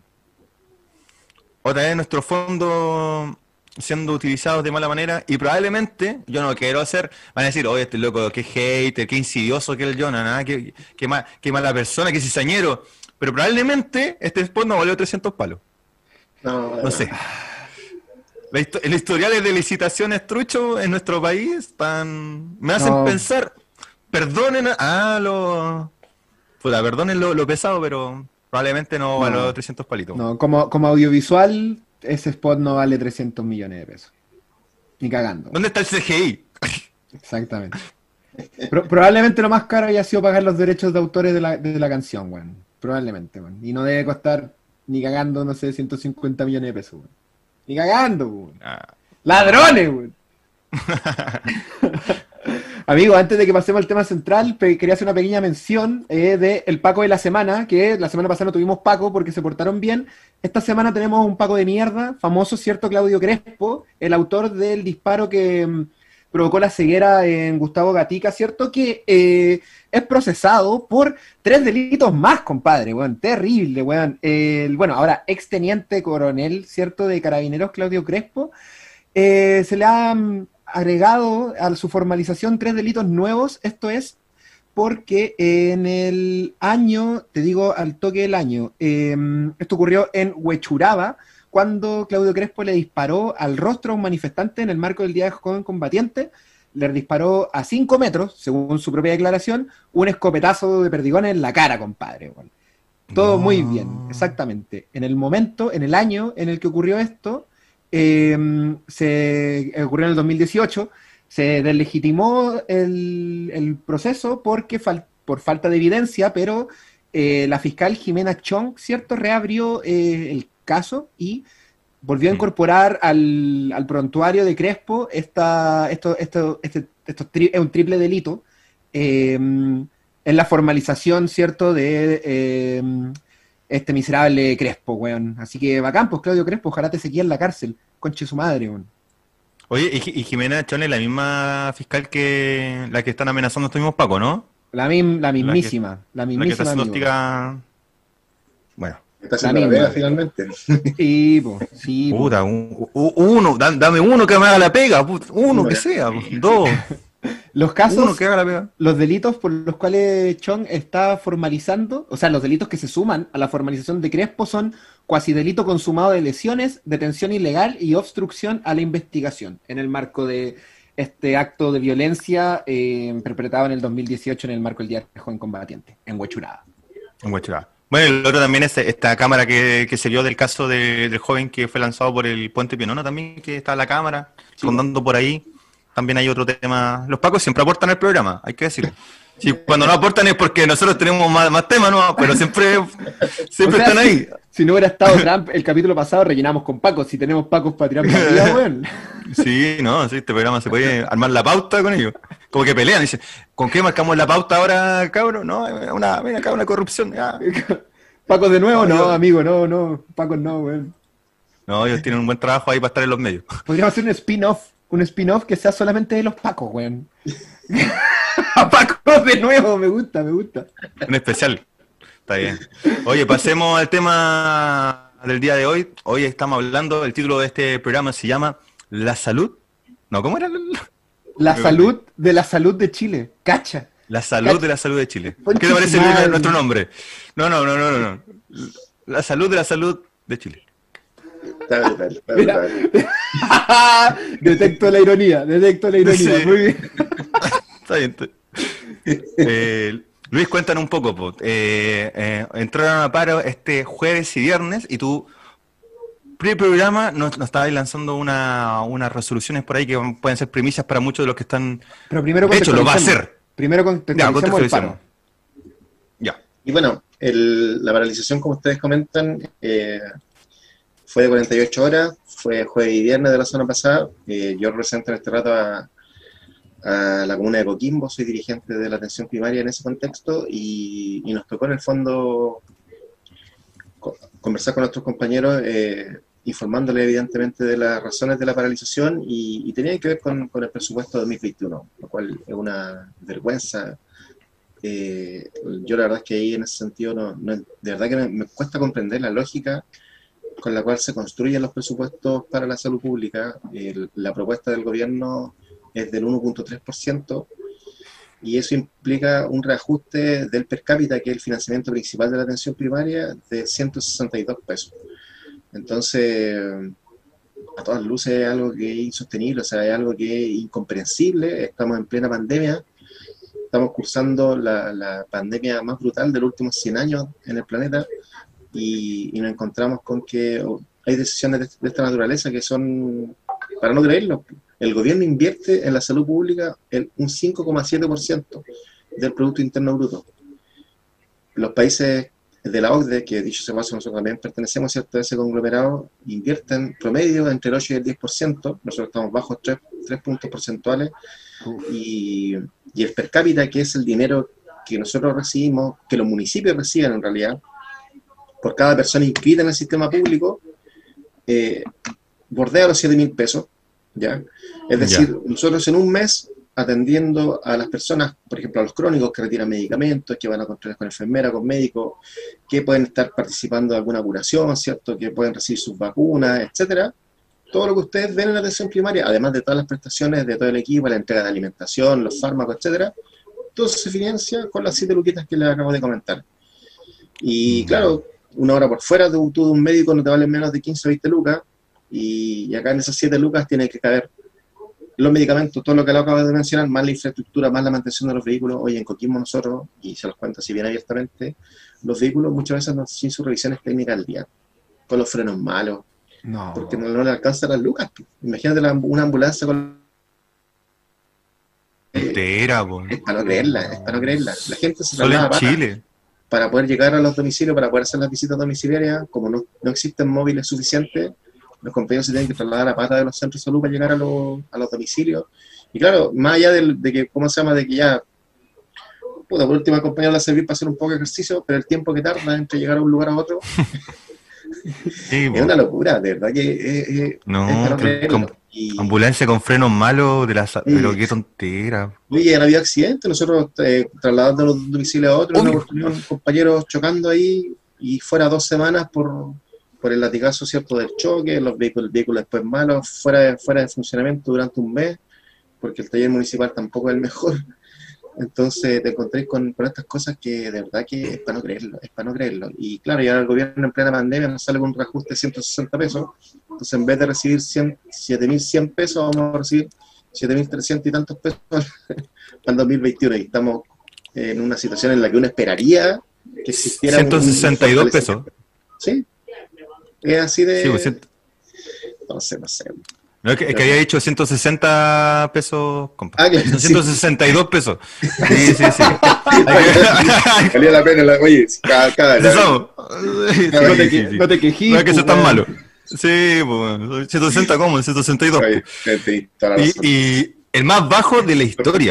otra vez nuestros fondos siendo utilizados de mala manera y probablemente, yo no quiero hacer, van a decir, oye, este loco, qué hater, qué insidioso que el Jonah, ¿ah? qué, qué, ma- qué mala persona, qué cizañero, pero probablemente este spot no valió trescientos palos,
No,
no sé. La histo- el historial de licitaciones trucho en nuestro país están, me hacen
No.
pensar, perdonen a ah, lo, puta, perdonen lo, lo pesado, pero probablemente no,
No.
valió trescientos palitos.
No, como, como audiovisual, ese spot no vale trescientos millones de pesos. Ni cagando.
¿Dónde está el C G I?
Exactamente. Pro- probablemente lo más caro haya sido pagar los derechos de autores de la, de la canción, weón. Probablemente, weón. Y no debe costar ni cagando, no sé, ciento cincuenta millones de pesos, weón. Ni cagando, weón.
Ah.
¡Ladrones, weón! Amigo, antes de que pasemos al tema central, pe- quería hacer una pequeña mención eh, de el Paco de la semana, que la semana pasada no tuvimos Paco porque se portaron bien. Esta semana tenemos un Paco de mierda, famoso, ¿cierto? Claudio Crespo, el autor del disparo que mm, provocó la ceguera en Gustavo Gatica, ¿cierto? Que eh, es procesado por tres delitos más, compadre, weón. Terrible, weón. El, bueno, ahora, exteniente coronel, ¿cierto? De Carabineros, Claudio Crespo, eh, se le ha mm, agregado a su formalización tres delitos nuevos. Esto es porque en el año, te digo al toque del año, eh, esto ocurrió en Huechuraba, cuando Claudio Crespo le disparó al rostro a un manifestante en el marco del Día del Joven Combatiente. Le disparó a cinco metros, según su propia declaración, un escopetazo de perdigones en la cara, compadre. Bueno, todo
No.
muy bien, exactamente. En el momento, en el año en el que ocurrió esto, eh, se ocurrió en el dos mil dieciocho, se deslegitimó el, el proceso porque fal- por falta de evidencia, pero eh, la fiscal Jimena Chong, ¿cierto?, reabrió eh, el caso y volvió a
Mm.
incorporar al, al prontuario de Crespo esta, esto, esto, este, esto tri- es un triple delito eh, en la formalización, ¿cierto?, de eh, este miserable Crespo, weón. Así que bacán, pues Claudio Crespo, ojalá te sequía en la cárcel, conche su madre, weón.
Oye, y, Ji- y Jimena Chón es la misma fiscal que la que están amenazando estos mismos Pacos, ¿no?
La, mim- la mismísima, la
La que está
mismísima,
haciendo
amigo.
hostiga. Bueno,
Está haciendo
La
la
misma.
pega finalmente.
Sí, po, sí, po.
puta, un- u- uno, da- dame uno que me haga la pega, puta, uno
Uno
que
ya.
sea, dos,
Los casos,
uno que haga la pega.
los delitos por los cuales Chong está formalizando, o sea, los delitos que se suman a la formalización de Crespo son cuasi delito consumado de lesiones, detención ilegal y obstrucción a la investigación, en el marco de este acto de violencia eh, perpetrado en el dos mil dieciocho en el marco del Día del Joven Combatiente, en Huechuraba.
Un buen churrasco. Bueno, el otro también es esta cámara que, que se vio del caso de- del joven que fue lanzado por el Puente Pionono también, que está la cámara,
Sí.
rondando por ahí. También hay otro tema. Los Pacos siempre aportan al programa, hay que decirlo. Sí, cuando no aportan es porque nosotros tenemos más, más temas, ¿no? Pero siempre, siempre
O sea,
están
si-
ahí.
Si no hubiera estado Trump el capítulo pasado, rellenamos con Pacos. Si tenemos Pacos para tirar partida, weón.
Sí, no, sí, este programa se puede armar la pauta con ellos. Como que pelean, dicen, ¿con qué marcamos la pauta ahora, cabrón? No, una, mira acá una corrupción. Ya.
Paco de nuevo,
No,
no,
yo-
amigo, no, no. Paco no, weón.
No, ellos tienen un buen trabajo ahí para estar en los medios.
Podríamos hacer un spin-off. Un spin-off que sea solamente de los Pacos, weón. A Paco de nuevo, me gusta, me gusta.
Un especial. Está bien. Oye, pasemos al tema del día de hoy. Hoy estamos hablando, el título de este programa se llama La Salud. No, ¿cómo era?
La
Me
salud de la salud de Chile. Cacha.
La Salud de la Salud de Chile.
Concha
¿Qué te parece
su madre.
nuestro nombre? No, no, no, no, no, no. La Salud de la Salud de Chile.
Está brutal, está
Mira.
brutal.
Detecto la ironía, detecto la ironía.
Sí.
Muy bien.
Está bien. está- Eh, Luis, cuéntanos un poco. Po. Eh, eh, entraron a paro este jueves y viernes y tú, pre-programa, nos, nos estabas lanzando una, unas resoluciones por ahí que pueden ser primicias para muchos de los que están...
Pero primero
De hecho, lo va a
contextualicemos.
hacer.
Primero
Ya,
contextualicemos el
contextualicemos.
paro.
Ya.
Y bueno, el- la paralización, como ustedes comentan, eh, fue de cuarenta y ocho horas, fue jueves y viernes de la semana pasada. Eh, yo represento en este rato a, a la comuna de Coquimbo, soy dirigente de la atención primaria en ese contexto y, y nos tocó en el fondo co- conversar con nuestros compañeros, eh, informándole evidentemente de las razones de la paralización y, y tenía que ver con, con el presupuesto de dos mil veintiuno, lo cual es una vergüenza. Eh, yo la verdad es que ahí en ese sentido no, no- de verdad que me, me cuesta comprender la lógica con la cual se construyen los presupuestos para la salud pública. El- la propuesta del gobierno es del uno punto tres por ciento y eso implica un reajuste del per cápita, que es el financiamiento principal de la atención primaria, de ciento sesenta y dos pesos. Entonces, a todas luces es algo que es insostenible, o sea, es algo que es incomprensible. Estamos en plena pandemia, estamos cursando la, la pandemia más brutal de los últimos cien años en el planeta y, y nos encontramos con que oh, hay decisiones de, de esta naturaleza que son, para no creerlo, el gobierno invierte en la salud pública el, un cinco coma siete por ciento del Producto Interno Bruto. Los países de la O C D E, que dicho sea paso, nosotros también pertenecemos, ¿cierto?, a ese conglomerado, invierten promedio entre el ocho y el diez por ciento, nosotros estamos bajo tres, tres puntos porcentuales, y, y el per cápita, que es el dinero que nosotros recibimos, que los municipios reciben en realidad, por cada persona inscrita en el sistema público, eh, bordea los siete mil pesos, ¿ya? Es decir,
Ya.
nosotros en un mes, atendiendo a las personas, por ejemplo, a los crónicos que retiran medicamentos, que van a controles con enfermera, con médicos, que pueden estar participando de alguna curación, ¿cierto?, que pueden recibir sus vacunas, etcétera. Todo lo que ustedes ven en la atención primaria, además de todas las prestaciones de todo el equipo, la entrega de alimentación, los fármacos, etcétera, todo se financia con las siete luquitas que les acabo de comentar. Y claro, una hora por fuera, tú, tú de un médico no te valen menos de quince o veinte lucas, y, y acá en esas siete lucas tiene que caber los medicamentos, todo lo que le acabo de mencionar, más la infraestructura, más la mantención de los vehículos. Hoy en Coquimbo nosotros, y se los cuento así bien abiertamente, los vehículos muchas veces no sin sus revisiones técnicas al día, con los frenos malos,
No.
porque no, no le alcanzan las lucas. Imagínate la, una ambulancia con...
Entera, po.
Es para no creerla, es para no creerla. La gente se
Solo
traslada
en
para,
Chile.
para poder llegar a los domicilios, para poder hacer las visitas domiciliarias. Como no, no existen móviles suficientes, los compañeros se tienen que trasladar a pata de los centros de salud para llegar a los, a los domicilios. Y claro, más allá del- de, que, ¿cómo se llama?, de que ya, puta, por último, el compañero le va a servir para hacer un poco de ejercicio, pero el tiempo que tarda entre llegar a un lugar a otro
Sí, po.
es una locura, de verdad que es, es-
No,
es para no
pero
creerlo.
con-
Y,
Ambulancia con frenos malos, de la sa-
Sí.
pero qué tontera.
oye, han habido accidentes, nosotros eh, trasladando de un domicilio a otro, una
Obvio.
oportunidad, un compañero chocando ahí y fuera dos semanas por, por el latigazo, ¿cierto?, del choque, los vehículos, el vehículo después malos, fuera de, fuera de funcionamiento durante un mes, porque el taller municipal tampoco es el mejor. Entonces te encontréis con, con estas cosas que de verdad que es para no creerlo, es para no creerlo. Y claro, ya el gobierno en plena pandemia nos sale con un reajuste de ciento sesenta pesos, entonces en vez de recibir siete mil cien pesos, vamos a recibir siete mil trescientos y tantos pesos para el dos mil veintiuno, y estamos en una situación en la que uno esperaría que existiera un-
ciento sesenta y dos
un
pesos.
Sí, es así de...
Sí, pues, cien-
no sé, no sé.
No, es que, es que había dicho ciento sesenta pesos, compa.
Ah, claro,
Son
sí.
ciento sesenta y dos pesos. Sí, sí, sí.
Valía la pena, la, oye, cada, cada,
Sí, somos. Sí,
No te,
sí,
que-
sí.
no te quejes.
No es que eso es
pues,
tan
weón.
malo. Sí, pues, ciento sesenta, ¿cómo? ciento sesenta y dos.
Oye, sí, toda la
Y,
razón.
y el más bajo de la historia.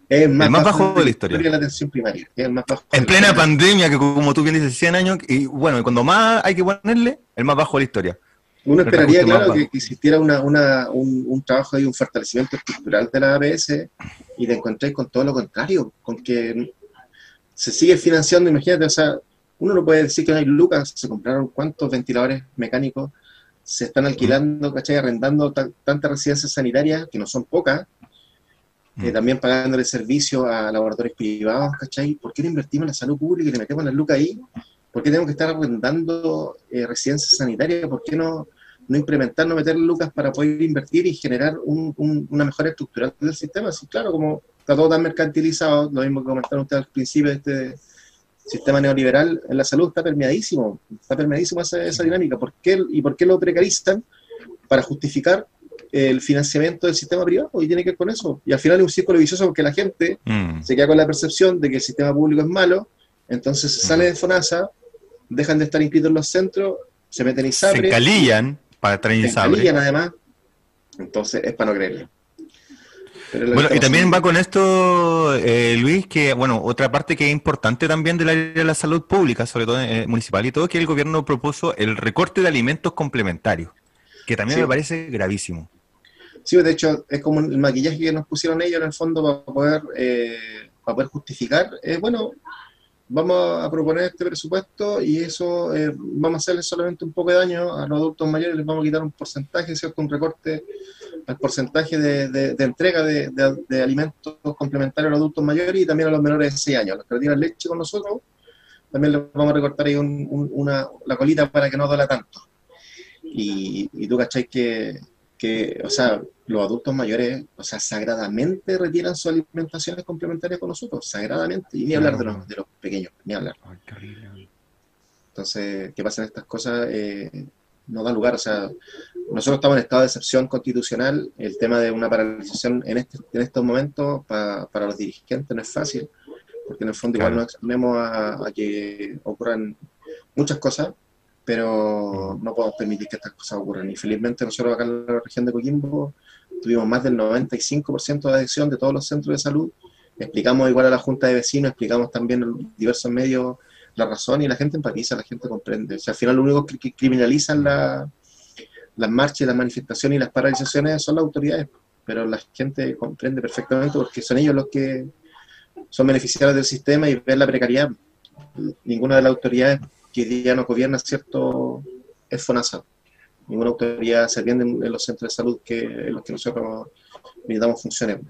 Es el más,
el más
bajo,
bajo de la historia
de la atención primaria. Es el más bajo
en plena historia. Pandemia, que como tú bien dices, cien años, y bueno, cuando más hay que ponerle, el más bajo de la historia.
Uno esperaría, claro, que, que existiera una, una, un, un trabajo y un fortalecimiento estructural de la A P S y te encontréis con todo lo contrario, con que se sigue financiando, imagínate, o sea, uno no puede decir que no hay lucas, se compraron cuántos ventiladores mecánicos, se están alquilando, ¿cachai? Arrendando tantas residencias sanitarias, que no son pocas, mm. eh, también pagándole servicio a laboratorios privados, ¿cachai? ¿Por qué no invertimos en la salud pública y le metemos las lucas ahí? ¿Por qué tenemos que estar arrendando eh, residencias sanitarias? ¿Por qué no, no implementar, no meter lucas para poder invertir y generar un, un, una mejora estructural del sistema? Así, claro, como está todo tan mercantilizado, lo mismo que comentaron ustedes al principio de este sistema neoliberal, en la salud está permeadísimo, está permeadísimo esa, esa dinámica. ¿Por qué, ¿Y por qué lo precarizan? Para justificar el financiamiento del sistema privado, y tiene que ver con eso. Y al final es un círculo vicioso porque la gente mm. se queda con la percepción de que el sistema público es malo, entonces se sale mm. de FONASA, dejan de estar inscritos en los centros, se meten en ISAPRE.
Se encalillan para estar en ISAPRE.
Se encalillan además, entonces es para no creerlo.
Bueno, y también haciendo. Va con esto, eh, Luis, que, bueno, otra parte que es importante también del área de la salud pública, sobre todo eh, municipal y todo, que el gobierno propuso el recorte de alimentos complementarios, que también sí. me parece gravísimo.
Sí, de hecho, es como el maquillaje que nos pusieron ellos en el fondo para poder, eh, para poder justificar, eh, bueno, vamos a proponer este presupuesto y eso eh, vamos a hacerle solamente un poco de daño a los adultos mayores, les vamos a quitar un porcentaje, ¿cierto? Un recorte al porcentaje de, de, de entrega de, de, de alimentos complementarios a los adultos mayores y también a los menores de seis años. Los que retiran leche con nosotros, también les vamos a recortar ahí un, un, una, la colita para que no duela tanto. Y, y tú cachai que, que, o sea, los adultos mayores, o sea, sagradamente retiran sus alimentaciones complementarias con nosotros, sagradamente, y ni hablar de los, de los pequeños, ni hablar. Ay, qué horrible. Entonces, que pasen estas cosas eh, no da lugar, o sea, nosotros estamos en estado de excepción constitucional, el tema de una paralización en, este, en estos momentos pa, para los dirigentes no es fácil, porque en el fondo claro. igual nos exponemos a, a que ocurran muchas cosas, pero no podemos permitir que estas cosas ocurran. Y felizmente nosotros acá en la región de Coquimbo tuvimos más del noventa y cinco por ciento de adhesión de todos los centros de salud. Explicamos igual a la Junta de Vecinos, explicamos también en diversos medios la razón y la gente empatiza, la gente comprende. O sea, al final lo único que criminalizan la, las marchas, las manifestaciones y las paralizaciones son las autoridades, pero la gente comprende perfectamente porque son ellos los que son beneficiarios del sistema y ven la precariedad. Ninguna de las autoridades que hoy día nos gobierna, ¿cierto?, es FONASA. Ninguna autoridad se atiende en los centros de salud que en los que nosotros necesitamos funcionen.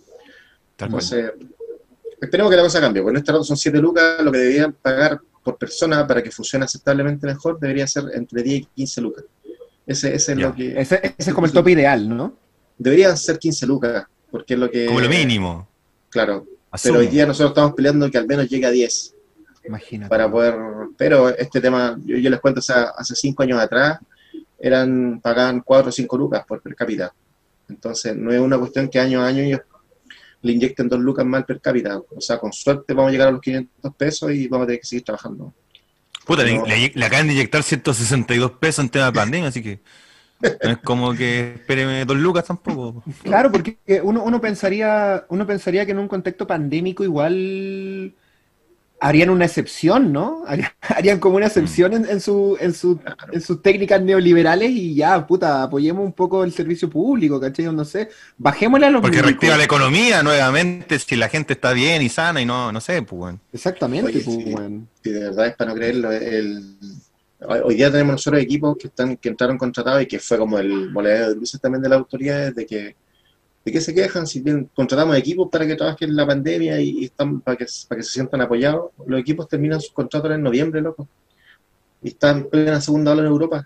Entonces, esperemos que la cosa cambie. Porque en este rato son siete lucas, lo que deberían pagar por persona para que funcione aceptablemente mejor debería ser entre diez y quince lucas. Ese, ese es
ya.
lo que...
Ese, ese es como el tope ideal, ¿no?
Deberían ser quince lucas, porque es lo que...
Como lo mínimo.
Claro.
Asumo.
Pero hoy día nosotros estamos peleando que al menos llegue a diez.
Imagínate. Para
poder, pero este tema, yo, yo les cuento, o sea, hace cinco años atrás eran, pagaban cuatro o cinco lucas por per cápita. Entonces no es una cuestión que año a año ellos le inyecten dos lucas más per cápita. O sea, con suerte vamos a llegar a los quinientos pesos y vamos a tener que seguir trabajando.
Puta, no, le, le acaban de inyectar ciento sesenta y dos pesos en tema de pandemia, así que no es como que espéreme dos lucas tampoco.
Claro, porque uno, uno pensaría, uno pensaría que en un contexto pandémico igual harían una excepción, ¿no? Harían como una excepción en, en, su, en, su, en sus técnicas neoliberales y ya, puta, apoyemos un poco el servicio público, ¿cachai? No sé, bajémosle a los
Porque
médicos.
Reactiva la economía nuevamente, si la gente está bien y sana y no, no sé, pues bueno.
Exactamente,
Oye,
pues
sí,
bueno.
Sí, de verdad es para no creerlo. El, hoy día tenemos nosotros equipos que están que entraron contratados y que fue como el moledero de luces también de las autoridades de que ¿de qué se quejan? Si bien contratamos equipos para que trabajen en la pandemia y, y están para que, para que se sientan apoyados, los equipos terminan sus contratos en noviembre, loco. Y están en plena segunda ola en Europa.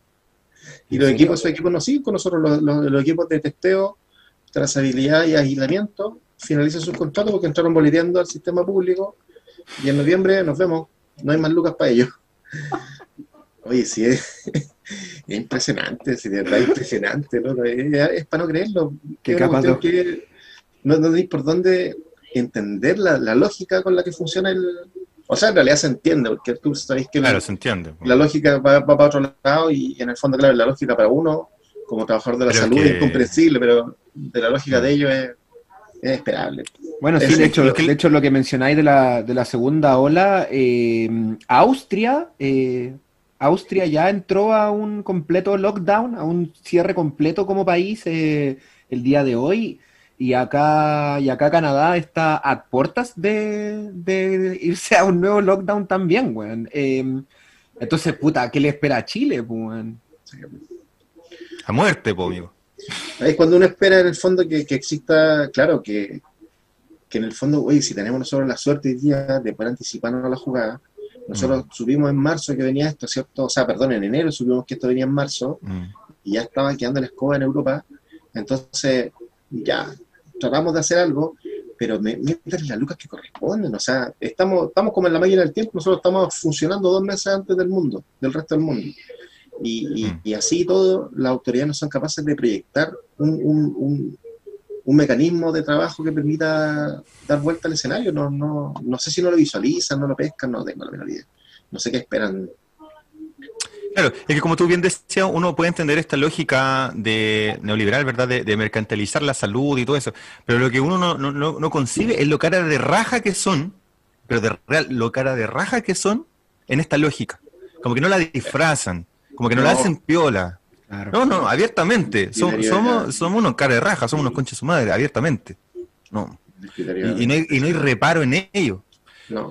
Y los equipos, esos equipos no siguen con nosotros, los, los, los equipos de testeo, trazabilidad y aislamiento, finalizan sus contratos porque entraron boleteando al sistema público y en noviembre nos vemos, no hay más lucas para ellos. Oye, sí, es, es impresionante, sí, de verdad es impresionante, ¿no? Es, es para no creerlo.
¿Qué capaz de...
que no, no tenéis por dónde entender la, la lógica con la que funciona el... O sea, en realidad se entiende, porque tú sabéis que
claro,
la,
se entiende.
La lógica va, va para otro lado y en el fondo, claro, la lógica para uno, como trabajador de la pero salud, que... es incomprensible, pero de la lógica de ellos es, es esperable.
Bueno, sí, de hecho, de hecho lo que mencionáis de la, de la segunda ola, eh, Austria, eh, Austria ya entró a un completo lockdown, a un cierre completo como país eh, el día de hoy, y acá, y acá Canadá está a puertas de, de irse a un nuevo lockdown también, weón. Eh, entonces, puta, ¿qué le espera a Chile, weón?
A muerte, po, amigo.
Es cuando uno espera en el fondo que, que exista, claro, que, que en el fondo, oye, si tenemos nosotros la suerte hoy día de poder anticiparnos a la jugada, nosotros mm. supimos en marzo que venía esto, ¿cierto? O sea, perdón, en enero supimos que esto venía en marzo, mm. y ya estaba quedando la escoba en Europa, entonces ya tratamos de hacer algo, pero mientras las lucas que corresponden, o sea, estamos, estamos como en la máquina del tiempo, nosotros estamos funcionando dos meses antes del mundo, del resto del mundo. Y, y, mm. y así todo, las autoridades no son capaces de proyectar un, un, un, un mecanismo de trabajo que permita dar vuelta al escenario. No, no, no sé si no lo visualizan, no lo pescan, no tengo la menor idea. No sé qué esperan.
Claro, es que como tú bien decías, uno puede entender esta lógica de neoliberal, ¿verdad? De, de mercantilizar la salud y todo eso. Pero lo que uno no, no, no, no concibe es lo cara de raja que son, pero de real, lo cara de raja que son en esta lógica. Como que no la disfrazan. Como que no, no la hacen piola. Claro. No, no, abiertamente. Som, somos, somos unos cara de raja, somos unos conches de su madre, abiertamente. No. Y, y, no hay, y no hay reparo en ello.
No.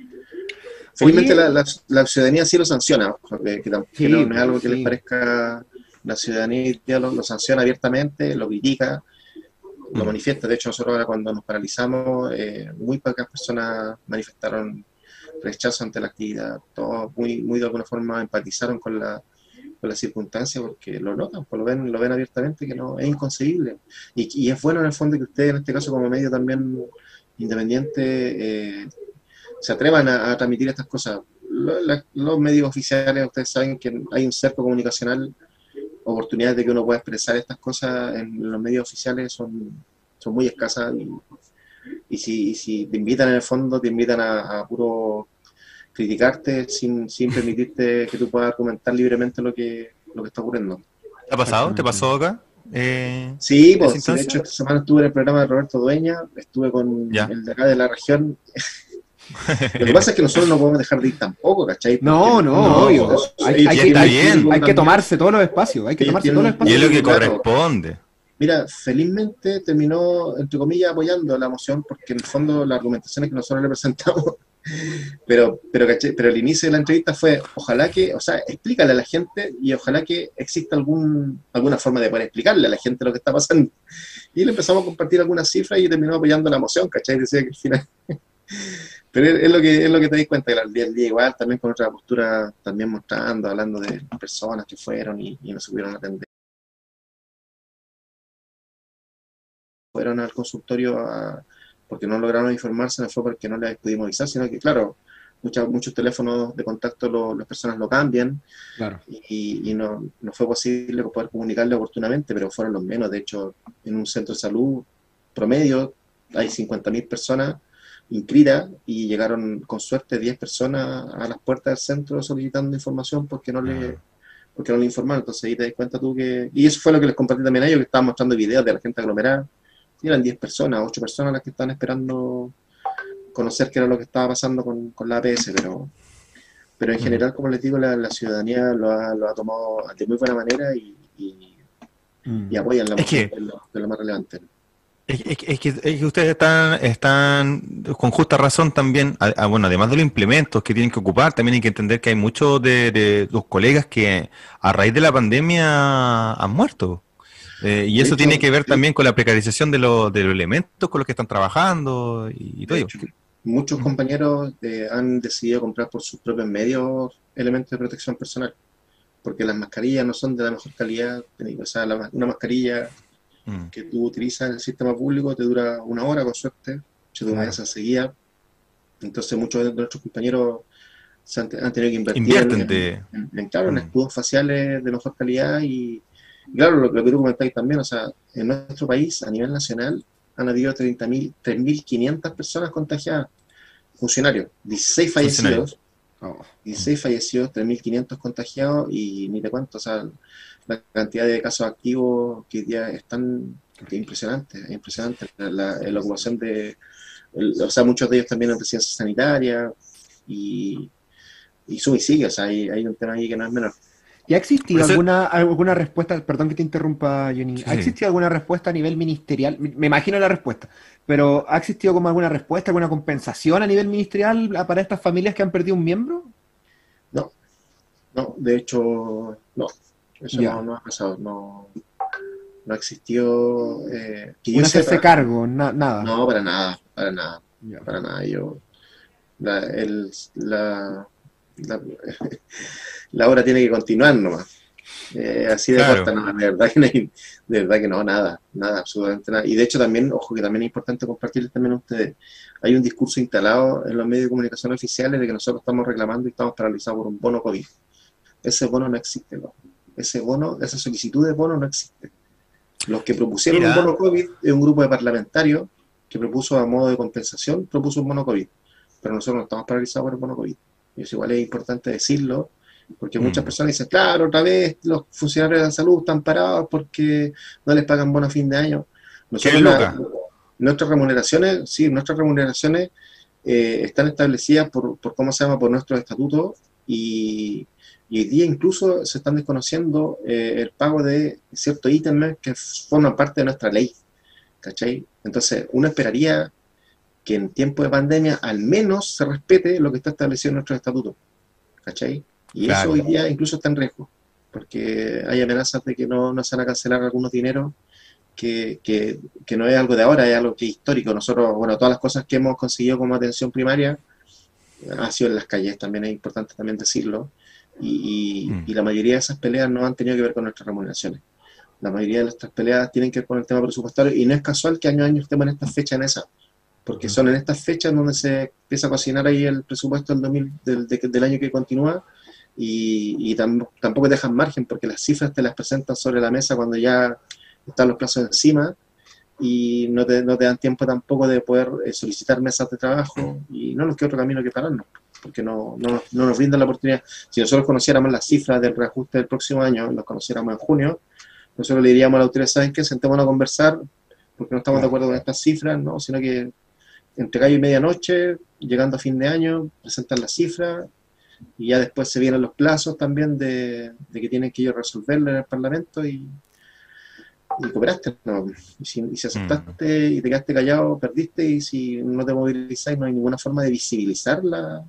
Felizmente la, la, la ciudadanía sí lo sanciona, que, que, sí, que no, no es algo que sí. les parezca. La ciudadanía lo, lo sanciona abiertamente, lo critica, lo mm. manifiesta. De hecho, nosotros ahora cuando nos paralizamos, eh, muy pocas personas manifestaron rechazo ante la actividad, todos muy, muy de alguna forma empatizaron con la, con la circunstancia porque lo notan, pues lo ven, lo ven abiertamente, que no es inconcebible. Y, y es bueno en el fondo que ustedes, en este caso como medio también independiente, eh, se atrevan a, a transmitir estas cosas. Los, la, los medios oficiales, ustedes saben que hay un cerco comunicacional, oportunidades de que uno pueda expresar estas cosas en los medios oficiales son, son muy escasas. Y, Y si, y si te invitan en el fondo, te invitan a, a puro criticarte sin, sin permitirte que tú puedas argumentar libremente lo que, lo que está ocurriendo.
¿Te ha pasado? ¿Te pasó acá? Eh,
sí, pues, sí, de hecho esta semana estuve en el programa de Roberto Dueña, estuve con ¿Ya? el de acá de la región. Lo que pasa es que nosotros no podemos dejar de ir tampoco, ¿cachai?
No, no, no, obvio. Hay, hay, que, hay, hay que tomarse todos los espacios, hay que tomarse todos los espacios.
Y es lo que corresponde.
Mira, felizmente terminó, entre comillas, apoyando la moción, porque en el fondo las argumentaciones que nosotros le presentamos, pero, pero, ¿cachai? Pero el inicio de la entrevista fue, ojalá que, o sea, explícale a la gente y ojalá que exista algún alguna forma de poder explicarle a la gente lo que está pasando. Y le empezamos a compartir algunas cifras y terminó apoyando la moción, ¿cachai? Decía que al final... Pero es, es lo que es lo que te das cuenta, que al día al día igual, también con otra postura, también mostrando, hablando de personas que fueron y, y no se pudieron atender. Fueron al consultorio a, porque no lograron informarse, no fue porque no les pudimos avisar, sino que, claro, muchos muchos teléfonos de contacto lo, las personas lo cambian, claro. y, y no, no fue posible poder comunicarle oportunamente, pero fueron los menos. De hecho, en un centro de salud promedio hay cincuenta mil personas inscritas y llegaron con suerte diez personas a las puertas del centro solicitando información porque no le porque no le informaron. Entonces ahí te das cuenta tú que... Y eso fue lo que les compartí también a ellos, que estaban mostrando videos de la gente aglomerada. Y eran diez personas, ocho personas las que estaban esperando conocer qué era lo que estaba pasando con, con la A P S, pero pero en general, como les digo, la, la ciudadanía lo ha, lo ha tomado de muy buena manera y, y, y apoyan la moción,
es que,
que es lo, que es lo más relevante.
Es, es, es, que, es que ustedes están, están con justa razón también, a, a, bueno, además de los implementos que tienen que ocupar, también hay que entender que hay muchos de, de los colegas que a raíz de la pandemia han muerto. Eh, y eso hecho, tiene que ver sí. también con la precarización de, lo, de los elementos con los que están trabajando y, y todo ello.
Muchos compañeros eh, han decidido comprar por sus propios medios elementos de protección personal, porque las mascarillas no son de la mejor calidad. O sea, la, una mascarilla mm. que tú utilizas en el sistema público te dura una hora con suerte, se te vayas enseguida. Entonces muchos de nuestros compañeros se han, han tenido que invertir en,
de...
en, en, claro, mm. en escudos faciales de mejor calidad. Y claro, lo, lo que tú comentáis también, o sea, en nuestro país, a nivel nacional, han habido treinta mil, tres mil quinientas personas contagiadas, funcionarios, dieciséis fallecidos, oh. dieciséis fallecidos, tres mil quinientos contagiados y ni te cuento, o sea, la cantidad de casos activos que ya están Es impresionante, es impresionante la, la, la ocupación de, el, o sea, muchos de ellos también en residencia sanitaria y, y sube y sigue, o sea, hay, hay un tema ahí que no es menor.
¿Y ha existido
Eso,
alguna, alguna respuesta, perdón que te interrumpa, Johnny,
sí,
¿ha
sí.
existido alguna respuesta a nivel ministerial? Me me imagino la respuesta, pero ¿ha existido como alguna respuesta, alguna compensación a nivel ministerial para estas familias que han perdido un miembro?
No, no, de hecho, no, eso no,
Ya,
no ha pasado, no, no existió, eh, que yo
un hacerse
sepa,
cargo, na- nada.
no, para nada, para nada,
Ya.
para nada, yo, la, el, la, la, la obra tiene que continuar nomás. Eh, así de corta,
Claro,
no, de verdad que no hay- de verdad que no, nada, nada, absolutamente nada. Y de hecho también, ojo, que también es importante compartirles también a ustedes. Hay un discurso instalado en los medios de comunicación oficiales de que nosotros estamos reclamando y estamos paralizados por un bono COVID. Ese bono no existe, ¿no? Ese bono, esa solicitud de bono no existe. Los que propusieron un
mira,
bono COVID es un grupo de parlamentarios que propuso a modo de compensación, propuso un bono COVID. Pero nosotros no estamos paralizados por el bono COVID. Y eso igual es importante decirlo, porque muchas
mm,
personas dicen, claro, otra vez los funcionarios de la salud están parados porque no les pagan bono a fin de año.
¿qué
Nosotros, la,
loca?
nuestras remuneraciones, sí, nuestras remuneraciones eh, están establecidas por, por, ¿cómo se llama?, por nuestros estatutos y, y hoy día incluso se están desconociendo eh, el pago de ciertos ítems que forman parte de nuestra ley, ¿cachai? Entonces, uno esperaría que en tiempo de pandemia al menos se respete lo que está establecido en nuestros estatutos, ¿cachai? Y eso
Claro,
hoy día incluso está en riesgo, porque hay amenazas de que no, no se van a cancelar algunos dineros, que, que, que no es algo de ahora, es algo que es histórico. Nosotros, bueno, todas las cosas que hemos conseguido como atención primaria ha sido en las calles, también es importante también decirlo, y,
mm,
y, y la mayoría de esas peleas no han tenido que ver con nuestras remuneraciones. La mayoría de nuestras peleas tienen que ver con el tema presupuestario, y no es casual que año a año estemos en estas fechas en esa, porque
ujú.
son en estas fechas donde se empieza a cocinar ahí el presupuesto del, dos mil, del, de, del año que continúa, y, y tam, tampoco dejan margen, porque las cifras te las presentan sobre la mesa cuando ya están los plazos encima, y no te, no te dan tiempo tampoco de poder eh, solicitar mesas de trabajo, y no nos queda otro camino que pararnos, porque no, no, no nos brindan la oportunidad. Si nosotros conociéramos las cifras del reajuste del próximo año, los conociéramos en junio, nosotros le diríamos a la autoridad, ¿saben qué? Sentémonos a conversar, porque no estamos de
Claro.
acuerdo con estas cifras, ¿no? Sino que entre gallo y medianoche, llegando a fin de año, presentan las cifras, y ya después se vienen los plazos también de, de que tienen que ellos resolverlo en el Parlamento, y, y cooperaste, ¿no? Y si, y si
Mm.
aceptaste y te quedaste callado, perdiste, y si no te movilizáis, no hay ninguna forma de visibilizar la,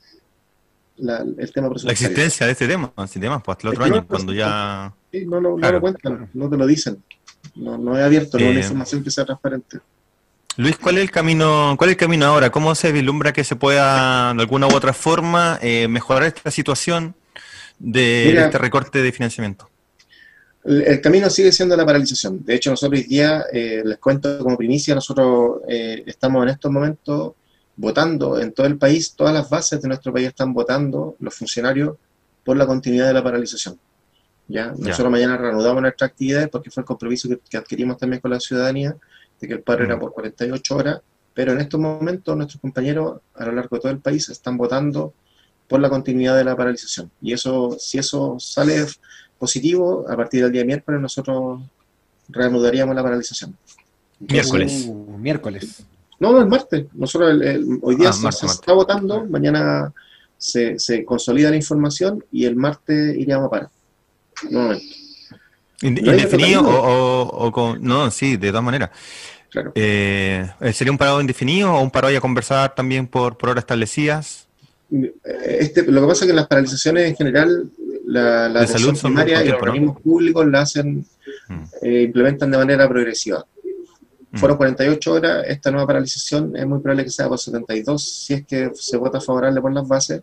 la, el tema
La
presupuestario.
existencia de este tema, este tema, pues hasta el
Es
otro
que no,
año,
no,
cuando ya,
sí, no, lo, no lo
claro.
cuentan,
Claro.
no te lo dicen, no, no es abierto, no es una
Eh,
información que sea transparente.
Luis, ¿cuál es el camino, cuál es el camino ahora? ¿Cómo se vislumbra que se pueda, de alguna u otra forma, eh, mejorar esta situación de, de este
Mira,
recorte de financiamiento?
el, el camino sigue siendo la paralización. De hecho, nosotros hoy día, eh, les cuento como primicia, nosotros eh, estamos en estos momentos votando en todo el país, todas las bases de nuestro país están votando, los funcionarios, por la continuidad de la paralización. ¿Ya?
Ya.
Nosotros mañana reanudamos nuestras actividades porque fue el compromiso que, que adquirimos también con la ciudadanía, de que el paro era
Mm.
por cuarenta y ocho horas, pero en estos momentos nuestros compañeros a lo largo de todo el país están votando por la continuidad de la paralización. Y eso, si eso sale positivo, a partir del día miércoles nosotros reanudaríamos la paralización.
Miércoles.
Entonces,
Uh, miércoles.
no, no, el martes. Nosotros el, el, hoy día
Ah,
se,
martes,
se
martes.
está votando, mañana se, se consolida la información y el martes iríamos a parar. Nuevamente.
Ind-
No hay otro
¿Indefinido o,
camino,
o, o con...? No, sí, de todas maneras.
claro.
Eh, ¿sería un parado indefinido o un paro ahí a conversar también por, por horas establecidas?
Este, lo que pasa es que las paralizaciones en general, la, la
De salud
atención
son
primaria
por
y los
tiempo, ¿no?
organismos públicos la hacen,
Mm,
eh, implementan de manera progresiva.
mm,
Fueron cuarenta y ocho horas, esta nueva paralización es muy probable que sea por setenta y dos si es que se vota favorable por las bases,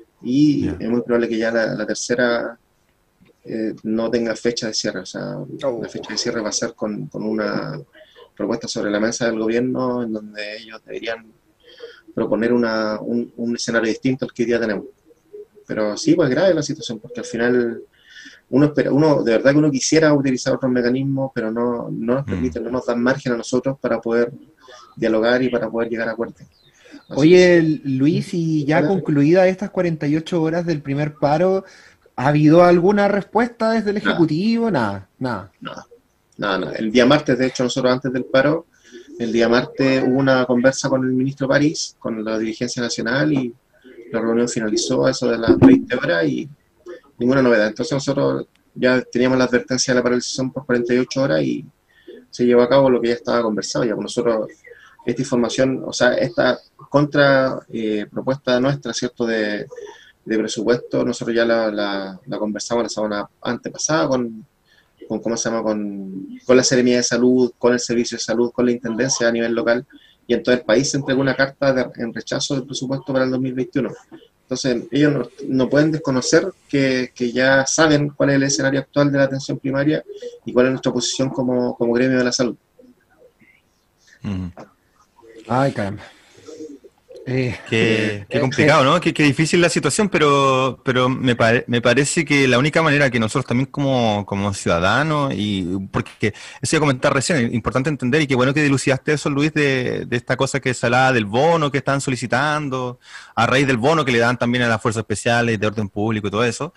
y
ya.
es muy probable que ya la, la tercera eh, no tenga fecha de cierre. O sea,
Oh.
la fecha de cierre va a ser con, con una propuesta sobre la mesa del gobierno en donde ellos deberían proponer una, un, un escenario distinto al que hoy día tenemos. Pero sí, pues grave la situación, porque al final uno espera, uno de verdad que uno quisiera utilizar otros mecanismos, pero no, no nos
Mm.
permiten, no nos dan margen a nosotros para poder dialogar y para poder llegar a acuerdos. Así
Oye,
que,
Luis, y ya
dale.
concluidas estas cuarenta y ocho horas del primer paro, ¿ha habido alguna respuesta desde el
Nada,
Ejecutivo? Nada, nada.
nada, No, no, el día martes, de hecho, nosotros antes del paro, el día martes hubo una conversa con el ministro París, con la dirigencia nacional, y la reunión finalizó a eso de las veinte horas y ninguna novedad. Entonces nosotros ya teníamos la advertencia de la paralización por cuarenta y ocho horas y se llevó a cabo lo que ya estaba conversado. Ya con nosotros, esta información, o sea, esta contra eh, propuesta nuestra, ¿cierto?, de, de presupuesto, nosotros ya la, la, la conversamos la semana antepasada con, con ¿cómo se llama?, con, con la Seremía de Salud, con el Servicio de Salud, con la Intendencia a nivel local, y en todo el país se entregó una carta de, en rechazo del presupuesto para el dos mil veintiuno. Entonces, ellos no, no pueden desconocer que, que ya saben cuál es el escenario actual de la atención primaria y cuál es nuestra posición como, como gremio de la salud.
Mm.
Ay, caramba. Eh,
Qué, qué complicado, ¿no? Qué, qué difícil la situación, pero, pero me, pare, me parece que la única manera que nosotros también como, como ciudadanos, y porque eso iba a comentar recién, es importante entender, y qué bueno que dilucidaste eso, Luis, de, de esta cosa que se hablaba del bono que están solicitando, a raíz del bono que le dan también a las fuerzas especiales de orden público y todo eso,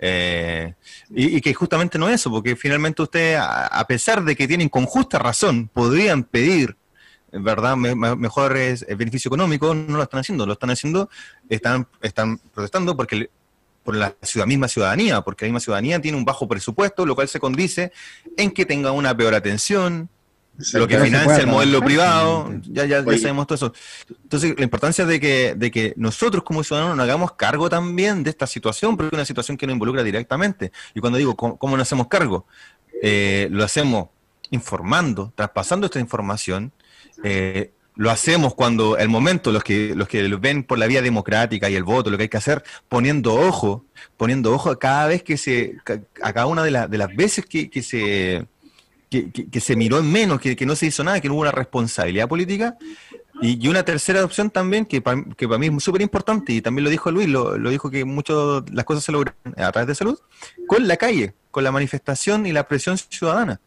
eh, y, y que justamente no es eso, porque finalmente ustedes, a, a pesar de que tienen con justa razón, podrían pedir, ¿verdad?, me, me, mejor es el beneficio económico, no lo están haciendo, lo están haciendo, están, están protestando porque por la ciudad, misma ciudadanía, porque la misma ciudadanía tiene un bajo presupuesto, lo cual se condice en que tenga una peor atención, lo que financia el modelo privado, ya, ya, ya sabemos todo eso. Entonces, la importancia de que, de que nosotros como ciudadanos nos hagamos cargo también de esta situación, porque es una situación que nos involucra directamente. Y cuando digo, ¿cómo, cómo nos hacemos cargo? Eh, lo hacemos informando, traspasando esta información. Eh, lo hacemos cuando el momento, los que los que lo ven por la vía democrática y el voto, lo que hay que hacer, poniendo ojo, poniendo ojo a cada vez que se, a cada una de, la, de las veces que, que se que, que, que se miró en menos, que, que no se hizo nada, que no hubo una responsabilidad política. Y, y una tercera opción también, que para que para mí es súper importante, y también lo dijo Luis, lo, lo dijo que muchas las cosas se logran a través de salud, con la calle, con la manifestación y la presión ciudadana.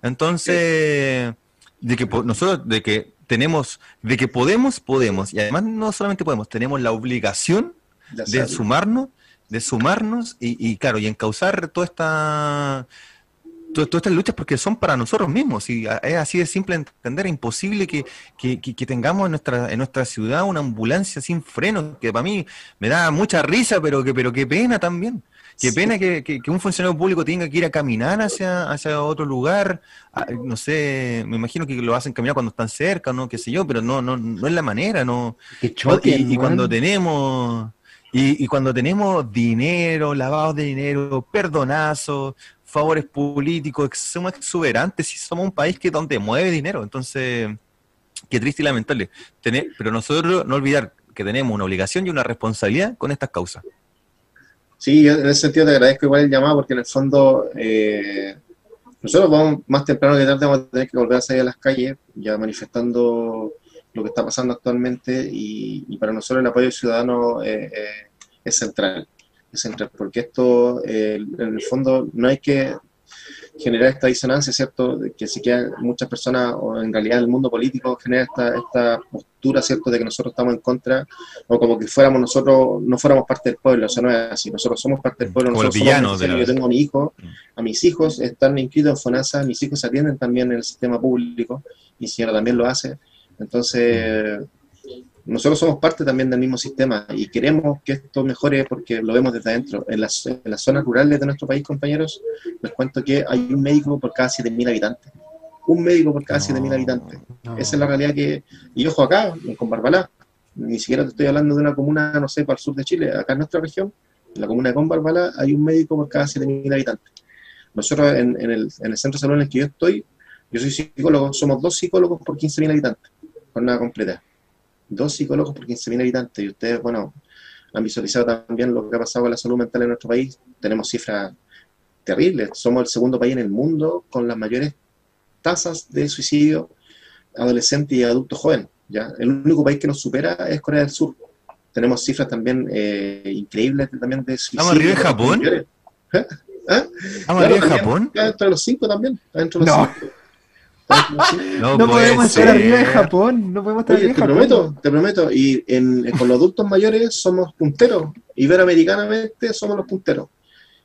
Entonces, de que nosotros, de que tenemos, de que podemos, podemos, y además no solamente podemos, tenemos la obligación de sumarnos, de sumarnos y, y claro, y encauzar toda esta, todas estas luchas porque son para nosotros mismos, y es así de simple entender, es imposible que, que, que, que tengamos en nuestra, en nuestra ciudad una ambulancia sin frenos, que para mí me da mucha risa, pero que, pero qué pena también. Qué pena que, que, que un funcionario público tenga que ir a caminar hacia, hacia otro lugar, a, no sé, me imagino que lo hacen caminar cuando están cerca, no, qué sé yo, pero no, no, no es la manera, no.
Qué choque,
y, y cuando tenemos, y, y cuando tenemos dinero, lavados de dinero, perdonazos, favores políticos, somos exuberantes y somos un país que donde mueve dinero, entonces, qué triste y lamentable. Tener, pero nosotros no olvidar que tenemos una obligación y una responsabilidad con estas causas.
Sí, yo en ese sentido te agradezco igual el llamado, porque en el fondo eh, nosotros vamos más temprano que tarde, vamos a tener que volver a salir a las calles, ya manifestando lo que está pasando actualmente, y, y para nosotros el apoyo ciudadano eh, eh, es central, es central, porque esto eh, en el fondo no hay que generar esta disonancia, ¿cierto?, de que si quedan muchas personas, o en realidad el mundo político genera esta, esta postura, ¿cierto?, de que nosotros estamos en contra, o como que fuéramos nosotros, no fuéramos parte del pueblo. O sea, no es así, nosotros somos parte del pueblo,
como
nosotros
villanos
somos,
de la...
yo tengo a mi hijo, a mis hijos están inscritos en FONASA, mis hijos se atienden también en el sistema público, mi señora también lo hace, entonces nosotros somos parte también del mismo sistema y queremos que esto mejore porque lo vemos desde adentro. En las, en las zonas rurales de nuestro país, compañeros, les cuento que hay un médico por cada siete mil habitantes. Un médico por cada siete mil
No,
habitantes.
no.
Esa es la realidad que... Y ojo acá, en Combarbalá, ni siquiera te estoy hablando de una comuna, no sé, para el sur de Chile. Acá en nuestra región, en la comuna de Combarbalá, hay un médico por cada siete mil habitantes. Nosotros en, en, el, en el centro de salud en el que yo estoy, yo soy psicólogo, somos dos psicólogos por quince mil habitantes, jornada completa. Dos psicólogos por quince mil habitantes, y ustedes, bueno, han visualizado también lo que ha pasado con la salud mental en nuestro país. Tenemos cifras terribles, somos el segundo país en el mundo con las mayores tasas de suicidio adolescente y adulto joven, ¿ya? El único país que nos supera es Corea del Sur. Tenemos cifras también eh, increíbles también de suicidio.
¿Estamos arriba de Japón?
¿Eh? ¿Eh?
¿Estamos arriba de Japón?
Está dentro de los cinco también, está dentro de los
No.
cinco.
No,
No
puede
podemos
ser.
estar arriba de Japón, no podemos estar
Oye,
arriba
te
de Japón.
prometo, te prometo, y en, en- con los adultos mayores somos punteros, iberoamericanamente somos los punteros.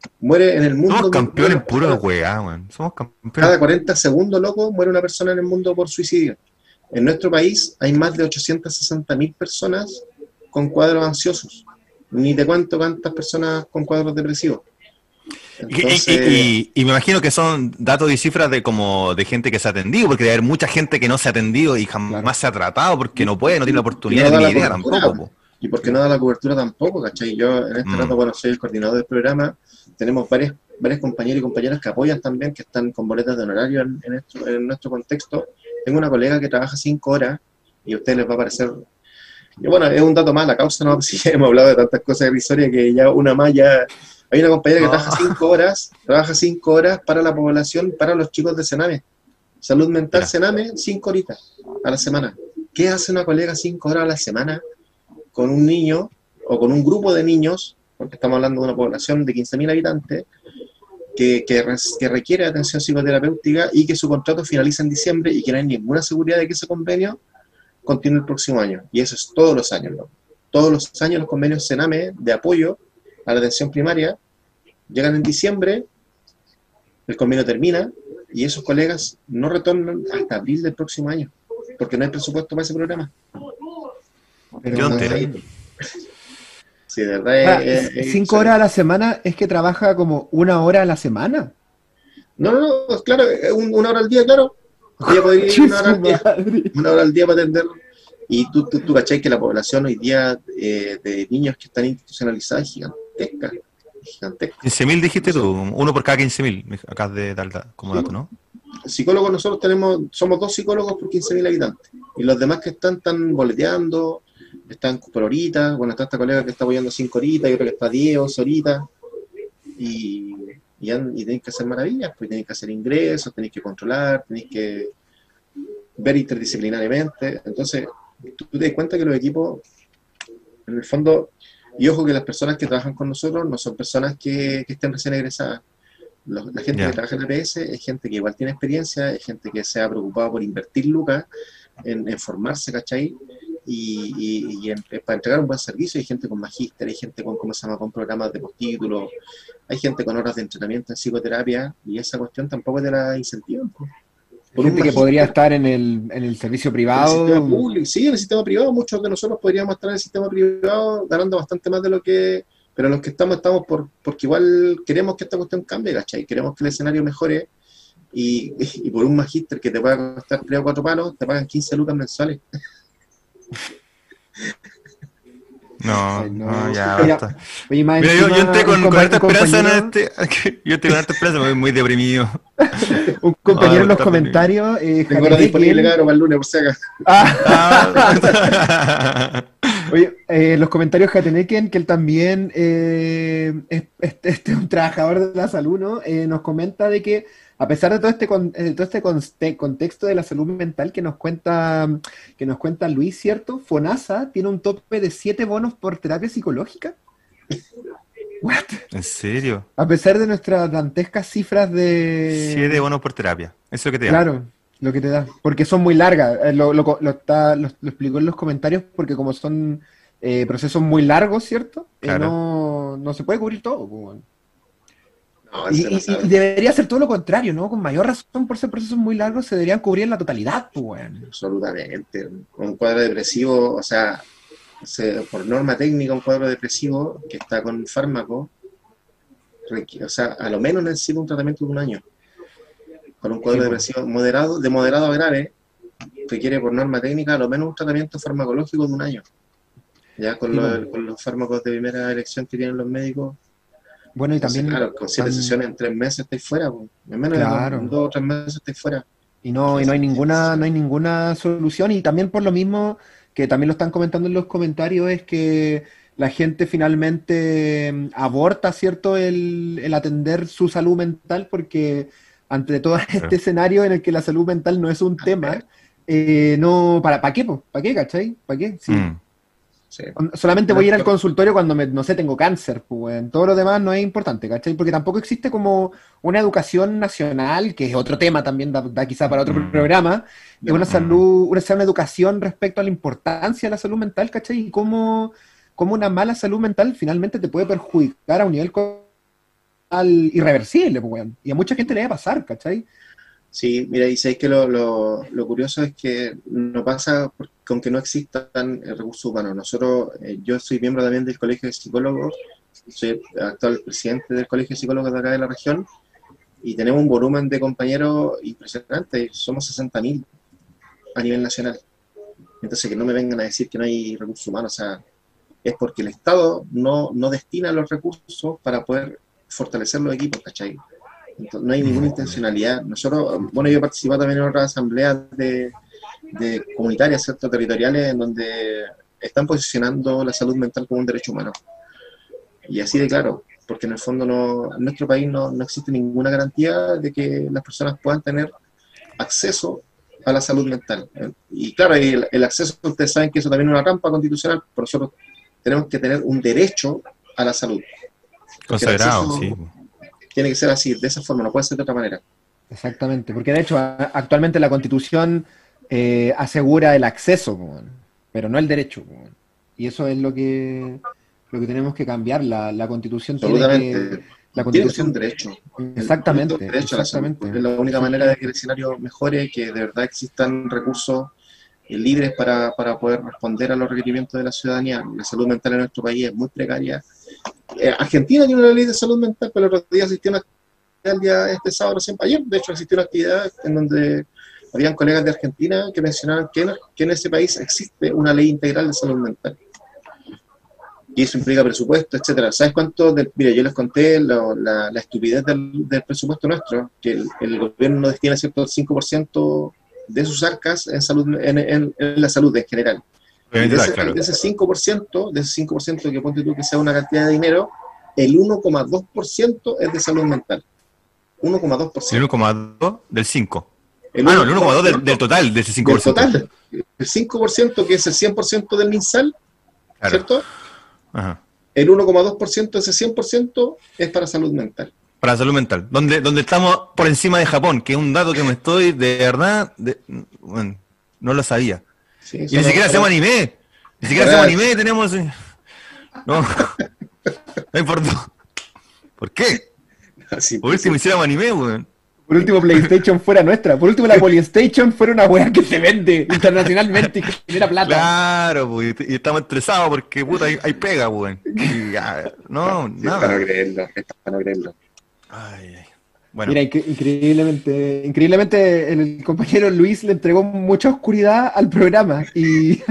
Muere en el mundo...
Somos campeones
muere-
puros weá, weón. Somos
Cada
campeones.
cuarenta segundos, loco, muere una persona en el mundo por suicidio. En nuestro país hay más de ochocientas sesenta mil personas con cuadros ansiosos. Ni te cuento cuántas personas con cuadros depresivos.
Y, y-
Entonces,
y- y- y me imagino que son datos y cifras de como de gente que se ha atendido, porque debe haber mucha gente que no se ha atendido y jamás
Claro.
se ha tratado porque no puede, no tiene la
y
oportunidad
no da
ni
la
idea
cobertura,
tampoco. Po.
y porque no da la cobertura tampoco, ¿cachai? Yo en este
Mm.
rato, bueno, soy el coordinador del programa, tenemos varios, varios compañeros y compañeras que apoyan también, que están con boletas de honorario en, en, esto- en nuestro contexto. Tengo una colega que trabaja cinco horas y a ustedes les va a parecer... Y bueno, es un dato más, la causa no, si ya hemos hablado de tantas cosas irrisorias que ya una más ya... Hay una compañera que
No.
trabaja cinco horas, trabaja cinco horas para la población, para los chicos de Sename. Salud mental
Mira.
Sename, cinco horitas a la semana. ¿Qué hace una colega cinco horas a la semana con un niño o con un grupo de niños, porque estamos hablando de una población de quince mil habitantes, que, que, res- que requiere atención psicoterapéutica y que su contrato finaliza en diciembre y que no hay ninguna seguridad de que ese convenio continúe el próximo año? Y eso es todos los años, ¿no? Todos los años los convenios Sename de apoyo a la atención primaria llegan en diciembre, el convenio termina y esos colegas no retornan hasta abril del próximo año, porque no hay presupuesto para ese programa.
Pero,
Yo
Entonces,
entero.
sí, de verdad
ah,
es- es- es-
cinco horas a la semana es que trabaja como una hora a la semana.
No, no, no, pues claro, es un- una hora al día, claro. Ella podría ir una hora al día,
Madre.
una hora al día para atender. Y tú, tú, tú cachai que la población hoy día eh, de niños que están institucionalizadas es gigantesca. Es gigantesca.
quince mil dijiste tú, uno por cada quince mil, acá de tal da- como dato, ¿no?
Psicólogos nosotros tenemos, somos dos psicólogos por quince mil habitantes. Y los demás que están, están boleteando, están por horitas. Bueno, está esta colega que está apoyando cinco horitas y otra que está diez, once horitas. Y, y, han- y tenéis que hacer maravillas, pues tenéis que hacer ingresos, tenéis que controlar, tenéis que ver interdisciplinariamente. Entonces, tú te das cuenta que los equipos, en el fondo, y ojo que las personas que trabajan con nosotros no son personas que, que estén recién egresadas. Los- la gente
Ya.
que trabaja en E P S es gente que igual tiene experiencia, es gente que se ha preocupado por invertir lucas en, en formarse, ¿cachai? Y, y- y en- para entregar un buen servicio. Hay gente con magíster, hay gente con, ¿cómo se llama?, con programas de postítulo, hay gente con horas de entrenamiento en psicoterapia, y esa cuestión tampoco te la incentivan, po. Por un
Gente que
magíster,
podría estar en el, en el servicio
en el
privado.
sistema público, sí, en el sistema privado, muchos de nosotros podríamos estar en el sistema privado ganando bastante más de lo que, pero los que estamos, estamos por, porque igual queremos que esta cuestión cambie, ¿cachai? Queremos que el escenario mejore, y, y por un magíster que te pueda costar tres o cuatro palos, te pagan quince lucas mensuales.
No,
Ay, no.
no, ya
Mira,
basta.
Oye, más
Mira, yo, yo
encima,
entré con,
un
con harta
compa- un
esperanza en
compañero-
este. Yo entré con harta esperanza, muy, muy deprimido.
Un compañero
Ah,
en los
está
comentarios, eh,
Tengo hora
Javier
disponible,
Ekel-
claro, para el lunes, por si acaso.
Ah,
Ah.
oye, eh, los comentarios Jateneken, que él también eh, es, es- este es un trabajador de la salud, ¿no? Eh, nos comenta de que a pesar de todo este con- eh, todo este conste- contexto de la salud mental que nos cuenta que nos cuenta Luis, ¿cierto? FONASA tiene un tope de siete bonos por terapia psicológica. What?
¿En serio?
A pesar de nuestras dantescas cifras de
Siete bonos por terapia. Eso es lo que te da.
Claro, lo que te da. Porque son muy largas. Eh, Lo, lo, lo está, lo, lo explicó en los comentarios porque como son eh, procesos muy largos, ¿cierto? Eh,
Claro.
no, no se puede cubrir todo. pues, bueno.
No,
Y,
se
y-
pasaron.
y debería ser todo lo contrario, ¿no? Con mayor razón por ser procesos muy largos se deberían cubrir en la totalidad, pues, bueno.
Absolutamente. Un cuadro depresivo, o sea, se- por norma técnica, un cuadro depresivo que está con fármaco, requ- o sea, a lo menos necesita un tratamiento de un año. Con un cuadro
Sí,
depresivo moderado, de moderado a grave, requiere por norma técnica a lo menos un tratamiento farmacológico de un año. Ya con,
Sí,
los,
bueno.
con los fármacos de primera elección que tienen los médicos.
Bueno, y
Entonces,
también.
claro, con siete
tan-
sesiones en tres meses estáis fuera, pues. En menos
Claro.
de dos, dos o tres meses estáis fuera.
Y no, y no hay ninguna, no hay ninguna solución. Y también por lo mismo, que también lo están comentando en los comentarios, es que la gente finalmente mm, aborta, ¿cierto?, el, el atender su salud mental, porque ante todo este escenario en el que la salud mental no es un tema, eh, no, ¿para, ¿para qué, po? ¿Para qué, cachai? ¿Para qué? Sí.
Mm.
Sí.
Solamente voy a ir al consultorio cuando, me, no sé, tengo cáncer, pues, weón. Todo lo demás no es importante, ¿cachai? Porque tampoco existe como una educación nacional, que es otro tema también, da, da quizá para otro
Mm.
programa, de una
Mm.
salud, una, sea una educación respecto a la importancia de la salud mental, ¿cachai? Y cómo, cómo una mala salud mental finalmente te puede perjudicar a un nivel co- irreversible, pues, weón. Y a mucha gente le va a pasar, ¿cachai?
Sí, mira, y sabéis que lo, lo, lo curioso es que no pasa por- con que no existan eh, recursos humanos. Nosotros, eh, yo soy miembro también del Colegio de Psicólogos, soy actual presidente del Colegio de Psicólogos de acá de la región, y tenemos un volumen de compañeros impresionante, somos sesenta mil a nivel nacional. Entonces, que no me vengan a decir que no hay recursos humanos, o sea, es porque el Estado no, no destina los recursos para poder fortalecer los equipos, ¿cachai? Entonces, no hay ninguna intencionalidad. Nosotros, bueno, yo he participado también en otras asambleas de, de comunitarias, ¿cierto?, territoriales, en donde están posicionando la salud mental como un derecho humano. Y así de claro, porque en el fondo no, en nuestro país no, no existe ninguna garantía de que las personas puedan tener acceso a la salud mental. Y claro, el, el acceso, ustedes saben que eso también es una trampa constitucional, pero nosotros tenemos que tener un derecho a la salud. Porque el
Consagrado,
acceso
sí.
tiene que ser así, de esa forma, no puede ser de otra manera.
Exactamente, porque de hecho a- actualmente la Constitución eh, asegura el acceso, po, weón, pero no el derecho, po, weón. Y eso es lo que lo que tenemos que cambiar. La, la Constitución tiene que
Absolutamente.
la
Tiene que ser un
Constitución
derecho. El único
exactamente,
derecho a la salud.
exactamente,
Porque es la única manera de que el
exactamente,
escenario mejore, que de verdad existan recursos eh, libres para, para poder responder a los requerimientos de la ciudadanía. La salud mental en nuestro país es muy precaria. Eh, Argentina tiene una ley de salud mental, pero el otro día asistió a una actividad, el día, este sábado recién, ayer, de hecho, asistió a una actividad en donde habían colegas de Argentina que mencionaban que en, que en ese país existe una ley integral de salud mental. Y eso implica presupuesto, etcétera. ¿Sabes cuánto? Del, mira, yo les conté lo, la, la estupidez del, del presupuesto nuestro, que el, el gobierno no destina cierto cinco por ciento de sus arcas en salud, en, en, en la salud en general. Y de ese,
Claro.
de ese cinco por ciento, de ese cinco por ciento que ponte tú que sea una cantidad de dinero, el uno coma dos por ciento es de salud mental. uno coma dos por
El
ciento.
uno coma dos del cinco.
El
Ah, no, el
uno
uno coma dos del,
por ciento
del total, de ese cinco por
del
ciento.
total. El cinco por ciento que es el cien por ciento del MinSal,
Claro.
¿cierto?
Ajá.
El uno coma dos por ciento de ese cien por ciento es para salud mental.
Para salud mental. Donde, donde estamos por encima de Japón, que es un dato que me estoy, de verdad, de, bueno, no lo sabía.
Sí,
Y ni siquiera hacemos anime. Ni siquiera hacemos anime, tenemos... eh, No, no importa. ¿Por qué?
Así,
Por último hiciéramos anime, weón.
por último PlayStation fuera nuestra, por último la PlayStation fuera una weá que se vende internacionalmente y que genera plata.
Claro, pues, y estamos estresados porque puta hay, hay pega, weón. Y ya, no,
es
nada.
para no creerlo, es para no creerlo.
Ay, ay. Bueno,
Mira, incre- increíblemente, increíblemente el compañero Luis le entregó mucha oscuridad al programa y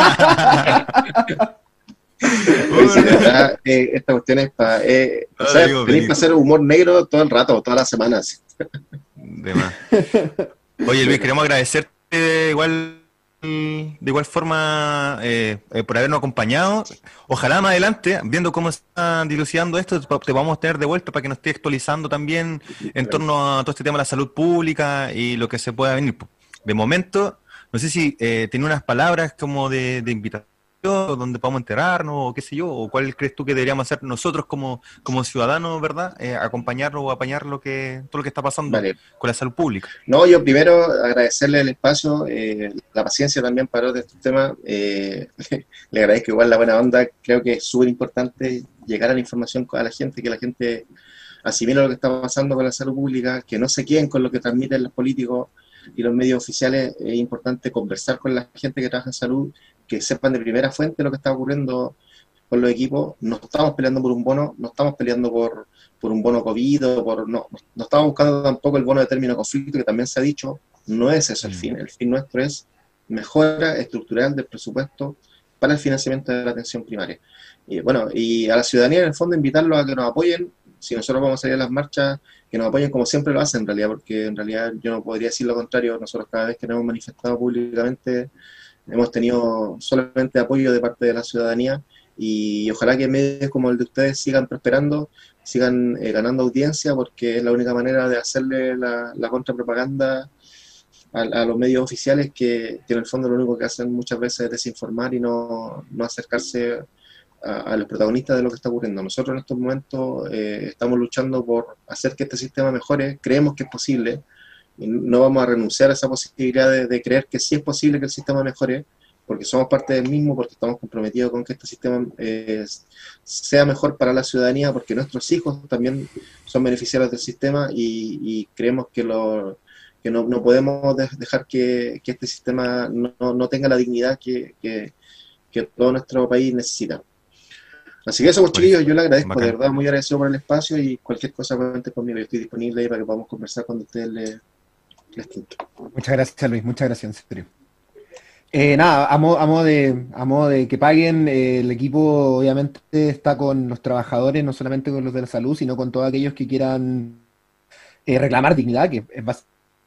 Oye, sí, de verdad, eh, esta cuestión es para... Eh, o
Ah,
sea,
digo,
tenéis
Benito.
para hacer humor negro todo el rato, todas las semanas.
de más. Oye, Luis, queremos agradecerte igual, de igual forma eh, eh, por habernos acompañado. Ojalá más adelante, viendo cómo está dilucidando esto, te vamos a tener de vuelta para que nos esté actualizando también en torno a todo este tema de la salud pública y lo que se pueda venir. De momento, no sé si eh, tiene unas palabras como de, de invitación, donde podamos enterarnos, o qué sé yo, o cuál crees tú que deberíamos hacer nosotros como, como ciudadanos, ¿verdad? Eh, acompañarnos o apañar lo que, todo lo que está pasando
Vale.
con la salud pública.
No, yo primero agradecerle el espacio, eh, la paciencia también para hablar de estos temas. Eh, le agradezco igual la buena onda. Creo que es súper importante llegar a la información a la gente, que la gente asimile lo que está pasando con la salud pública, que no se queden con lo que transmiten los políticos y los medios oficiales. Es importante conversar con la gente que trabaja en salud, que sepan de primera fuente lo que está ocurriendo con los equipos. No estamos peleando por un bono, no estamos peleando por, por un bono COVID, o por, no, no estamos buscando tampoco el bono de término de conflicto, que también se ha dicho. No es ese el fin. El fin nuestro es mejora estructural del presupuesto para el financiamiento de la atención primaria. Y bueno, y a la ciudadanía en el fondo invitarlos a que nos apoyen. Si nosotros vamos a salir a las marchas, que nos apoyen como siempre lo hacen en realidad, porque en realidad yo no podría decir lo contrario. Nosotros cada vez que nos hemos manifestado públicamente hemos tenido solamente apoyo de parte de la ciudadanía, y ojalá que medios como el de ustedes sigan prosperando, sigan eh, ganando audiencia, porque es la única manera de hacerle la, la contrapropaganda a, a los medios oficiales, que, que en el fondo lo único que hacen muchas veces es desinformar y no, no acercarse a, a los protagonistas de lo que está ocurriendo. Nosotros en estos momentos eh, estamos luchando por hacer que este sistema mejore, creemos que es posible, y no vamos a renunciar a esa posibilidad de, de creer que sí es posible que el sistema mejore, porque somos parte del mismo, porque estamos comprometidos con que este sistema eh, sea mejor para la ciudadanía, porque nuestros hijos también son beneficiarios del sistema y, y creemos que, lo, que no, no podemos de, dejar que, que este sistema no, no tenga la dignidad que, que, que todo nuestro país necesita. Así que eso, pues, chiquillos, yo le agradezco, bacán. De verdad, muy agradecido por el espacio y cualquier cosa cuente conmigo, yo estoy disponible ahí para que podamos conversar cuando ustedes les, les tinta.
Muchas gracias, Luis, muchas gracias, en serio. Eh, nada, a modo, a modo de, a modo de que paguen, eh, el equipo obviamente está con los trabajadores, no solamente con los de la salud, sino con todos aquellos que quieran eh, reclamar dignidad, que es básicamente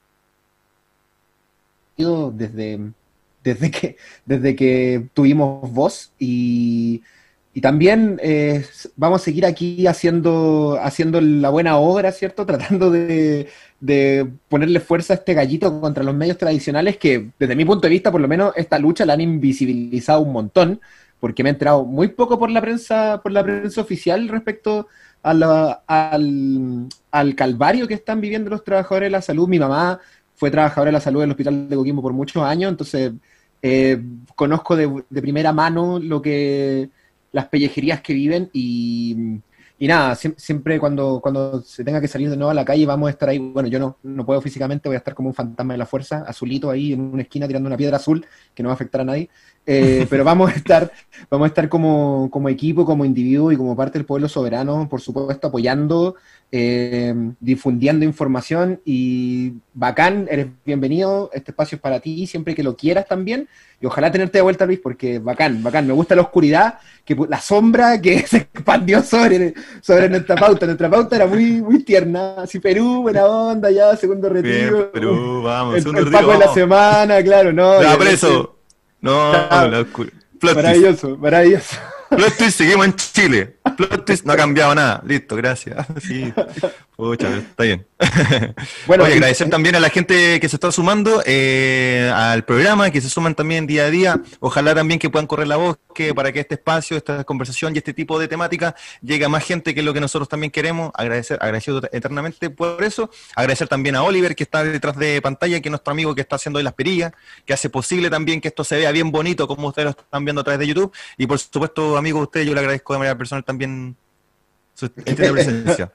desde, desde, que, desde que tuvimos voz y... Y también eh, vamos a seguir aquí haciendo, haciendo la buena obra, ¿cierto? Tratando de, de ponerle fuerza a este gallito contra los medios tradicionales que, desde mi punto de vista, por lo menos, esta lucha la han invisibilizado un montón, porque me he enterado muy poco por la prensa, por la prensa oficial respecto a la, al, al calvario que están viviendo los trabajadores de la salud. Mi mamá fue trabajadora de la salud del Hospital de Coquimbo por muchos años, entonces eh, conozco de, de primera mano lo que... las pellejerías que viven y, y nada, siempre, siempre cuando, cuando se tenga que salir de nuevo a la calle vamos a estar ahí, bueno, yo no, no puedo físicamente, voy a estar como un fantasma de la fuerza, azulito ahí en una esquina tirando una piedra azul que no va a afectar a nadie, eh, pero vamos a estar, vamos a estar como, como equipo, como individuo y como parte del pueblo soberano, por supuesto, apoyando, eh, difundiendo información y bacán, eres bienvenido, este espacio es para ti, siempre que lo quieras también, y ojalá tenerte de vuelta, Luis, porque bacán, bacán, me gusta la oscuridad, que la sombra que se expandió sobre, sobre nuestra pauta, nuestra pauta era muy, muy tierna, así Perú, buena onda, ya, segundo retiro.
Bien, Perú, vamos,
el,
segundo
el
retiro,
Paco de la semana, claro, no.
Ya, preso. No,
ah,
la oscur...
maravilloso, maravilloso.
Plot twist, seguimos en Chile. Plot twist, no ha cambiado nada. Listo, gracias. Sí. Pucha, está bien. Bueno, oye, agradecer y, también a la gente que se está sumando eh, al programa, que se suman también día a día. Ojalá también que puedan correr la voz que para que este espacio, esta conversación y este tipo de temática llegue a más gente, que es lo que nosotros también queremos. Agradecer, agradecido eternamente por eso. Agradecer también a Oliver, que está detrás de pantalla, que es nuestro amigo que está haciendo hoy las perillas, que hace posible también que esto se vea bien bonito, como ustedes lo están viendo a través de YouTube. Y por supuesto, amigos de ustedes, yo le agradezco de manera personal también su presencia.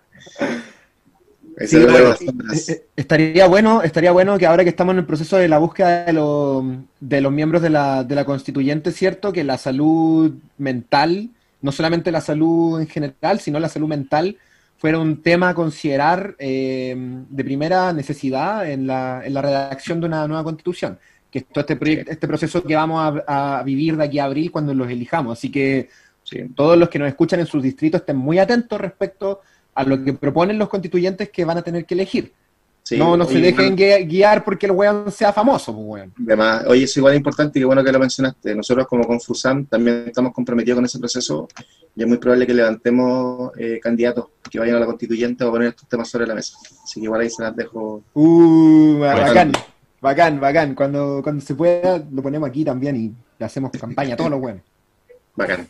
Sí, bueno, estaría bueno, estaría bueno que ahora que estamos en el proceso de la búsqueda de, lo, de los miembros de la, de la constituyente, ¿cierto? Que la salud mental, no solamente la salud en general, sino la salud mental, fuera un tema a considerar eh, de primera necesidad en la, en la redacción de una nueva constitución. Que es todo este, proyecto, este proceso que vamos a, a vivir de aquí a abril cuando los elijamos. Así que sí, todos los que nos escuchan en sus distritos estén muy atentos respecto a lo que proponen los constituyentes que van a tener que elegir. Sí, no no oye, se dejen bueno, guiar porque el weón sea famoso, pues, weón.
Además, oye, eso igual es importante y qué bueno que lo mencionaste. Nosotros como Confusam también estamos comprometidos con ese proceso y es muy probable que levantemos eh, candidatos que vayan a la constituyente a poner estos temas sobre la mesa. Así que igual ahí se las dejo.
Uh, bacán, bacán, bacán. Cuando, cuando se pueda lo ponemos aquí también y le hacemos campaña a todos los weones.
Bacán.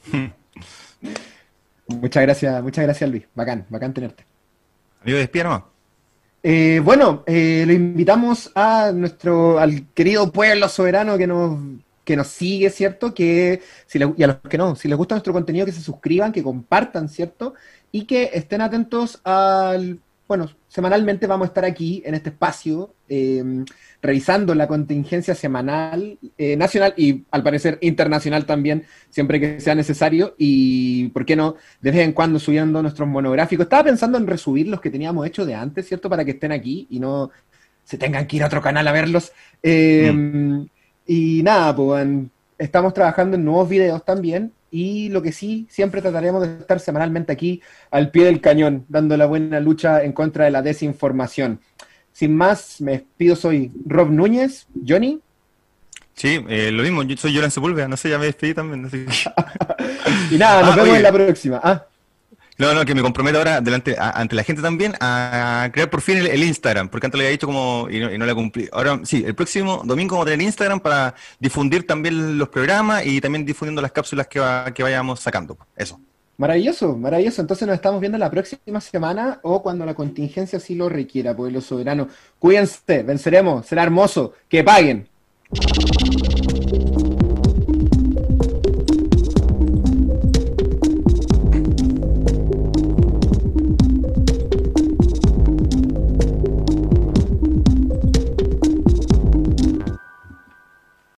Muchas gracias, muchas gracias Luis, bacán, bacán tenerte.
Amigo, despide nomás.
Eh, bueno, eh, lo invitamos a nuestro, al querido pueblo soberano que nos, que nos sigue, ¿cierto? Que si le, y a los que no, si les gusta nuestro contenido, que se suscriban, que compartan, ¿cierto? Y que estén atentos al, bueno, semanalmente vamos a estar aquí en este espacio, eh, revisando la contingencia semanal, eh, nacional y al parecer internacional también, siempre que sea necesario, y por qué no, de vez en cuando subiendo nuestros monográficos. Estaba pensando en resubir los que teníamos hechos de antes, ¿cierto? Para que estén aquí y no se tengan que ir a otro canal a verlos. Eh, mm. Y nada, pues estamos trabajando en nuevos videos también, y lo que sí, siempre trataremos de estar semanalmente aquí al pie del cañón, dando la buena lucha en contra de la desinformación. Sin más, me despido, soy Rob Núñez. Johnny.
Sí, eh, lo mismo, yo soy Yolan Sepúlveda, no sé, ya me despedí también. No sé.
Y nada, nos
ah,
vemos
oye.
en la próxima. Ah.
No, no, que me comprometo ahora delante, a, ante la gente también a crear por fin el, el Instagram, porque antes lo había dicho como y no, y no lo cumplí. Ahora sí, el próximo domingo vamos a tener Instagram para difundir también los programas y también difundiendo las cápsulas que, va, que vayamos sacando. Eso.
Maravilloso, maravilloso. Entonces nos estamos viendo la próxima semana o cuando la contingencia así lo requiera, pueblo soberano. Cuídense, venceremos, será hermoso, que paguen.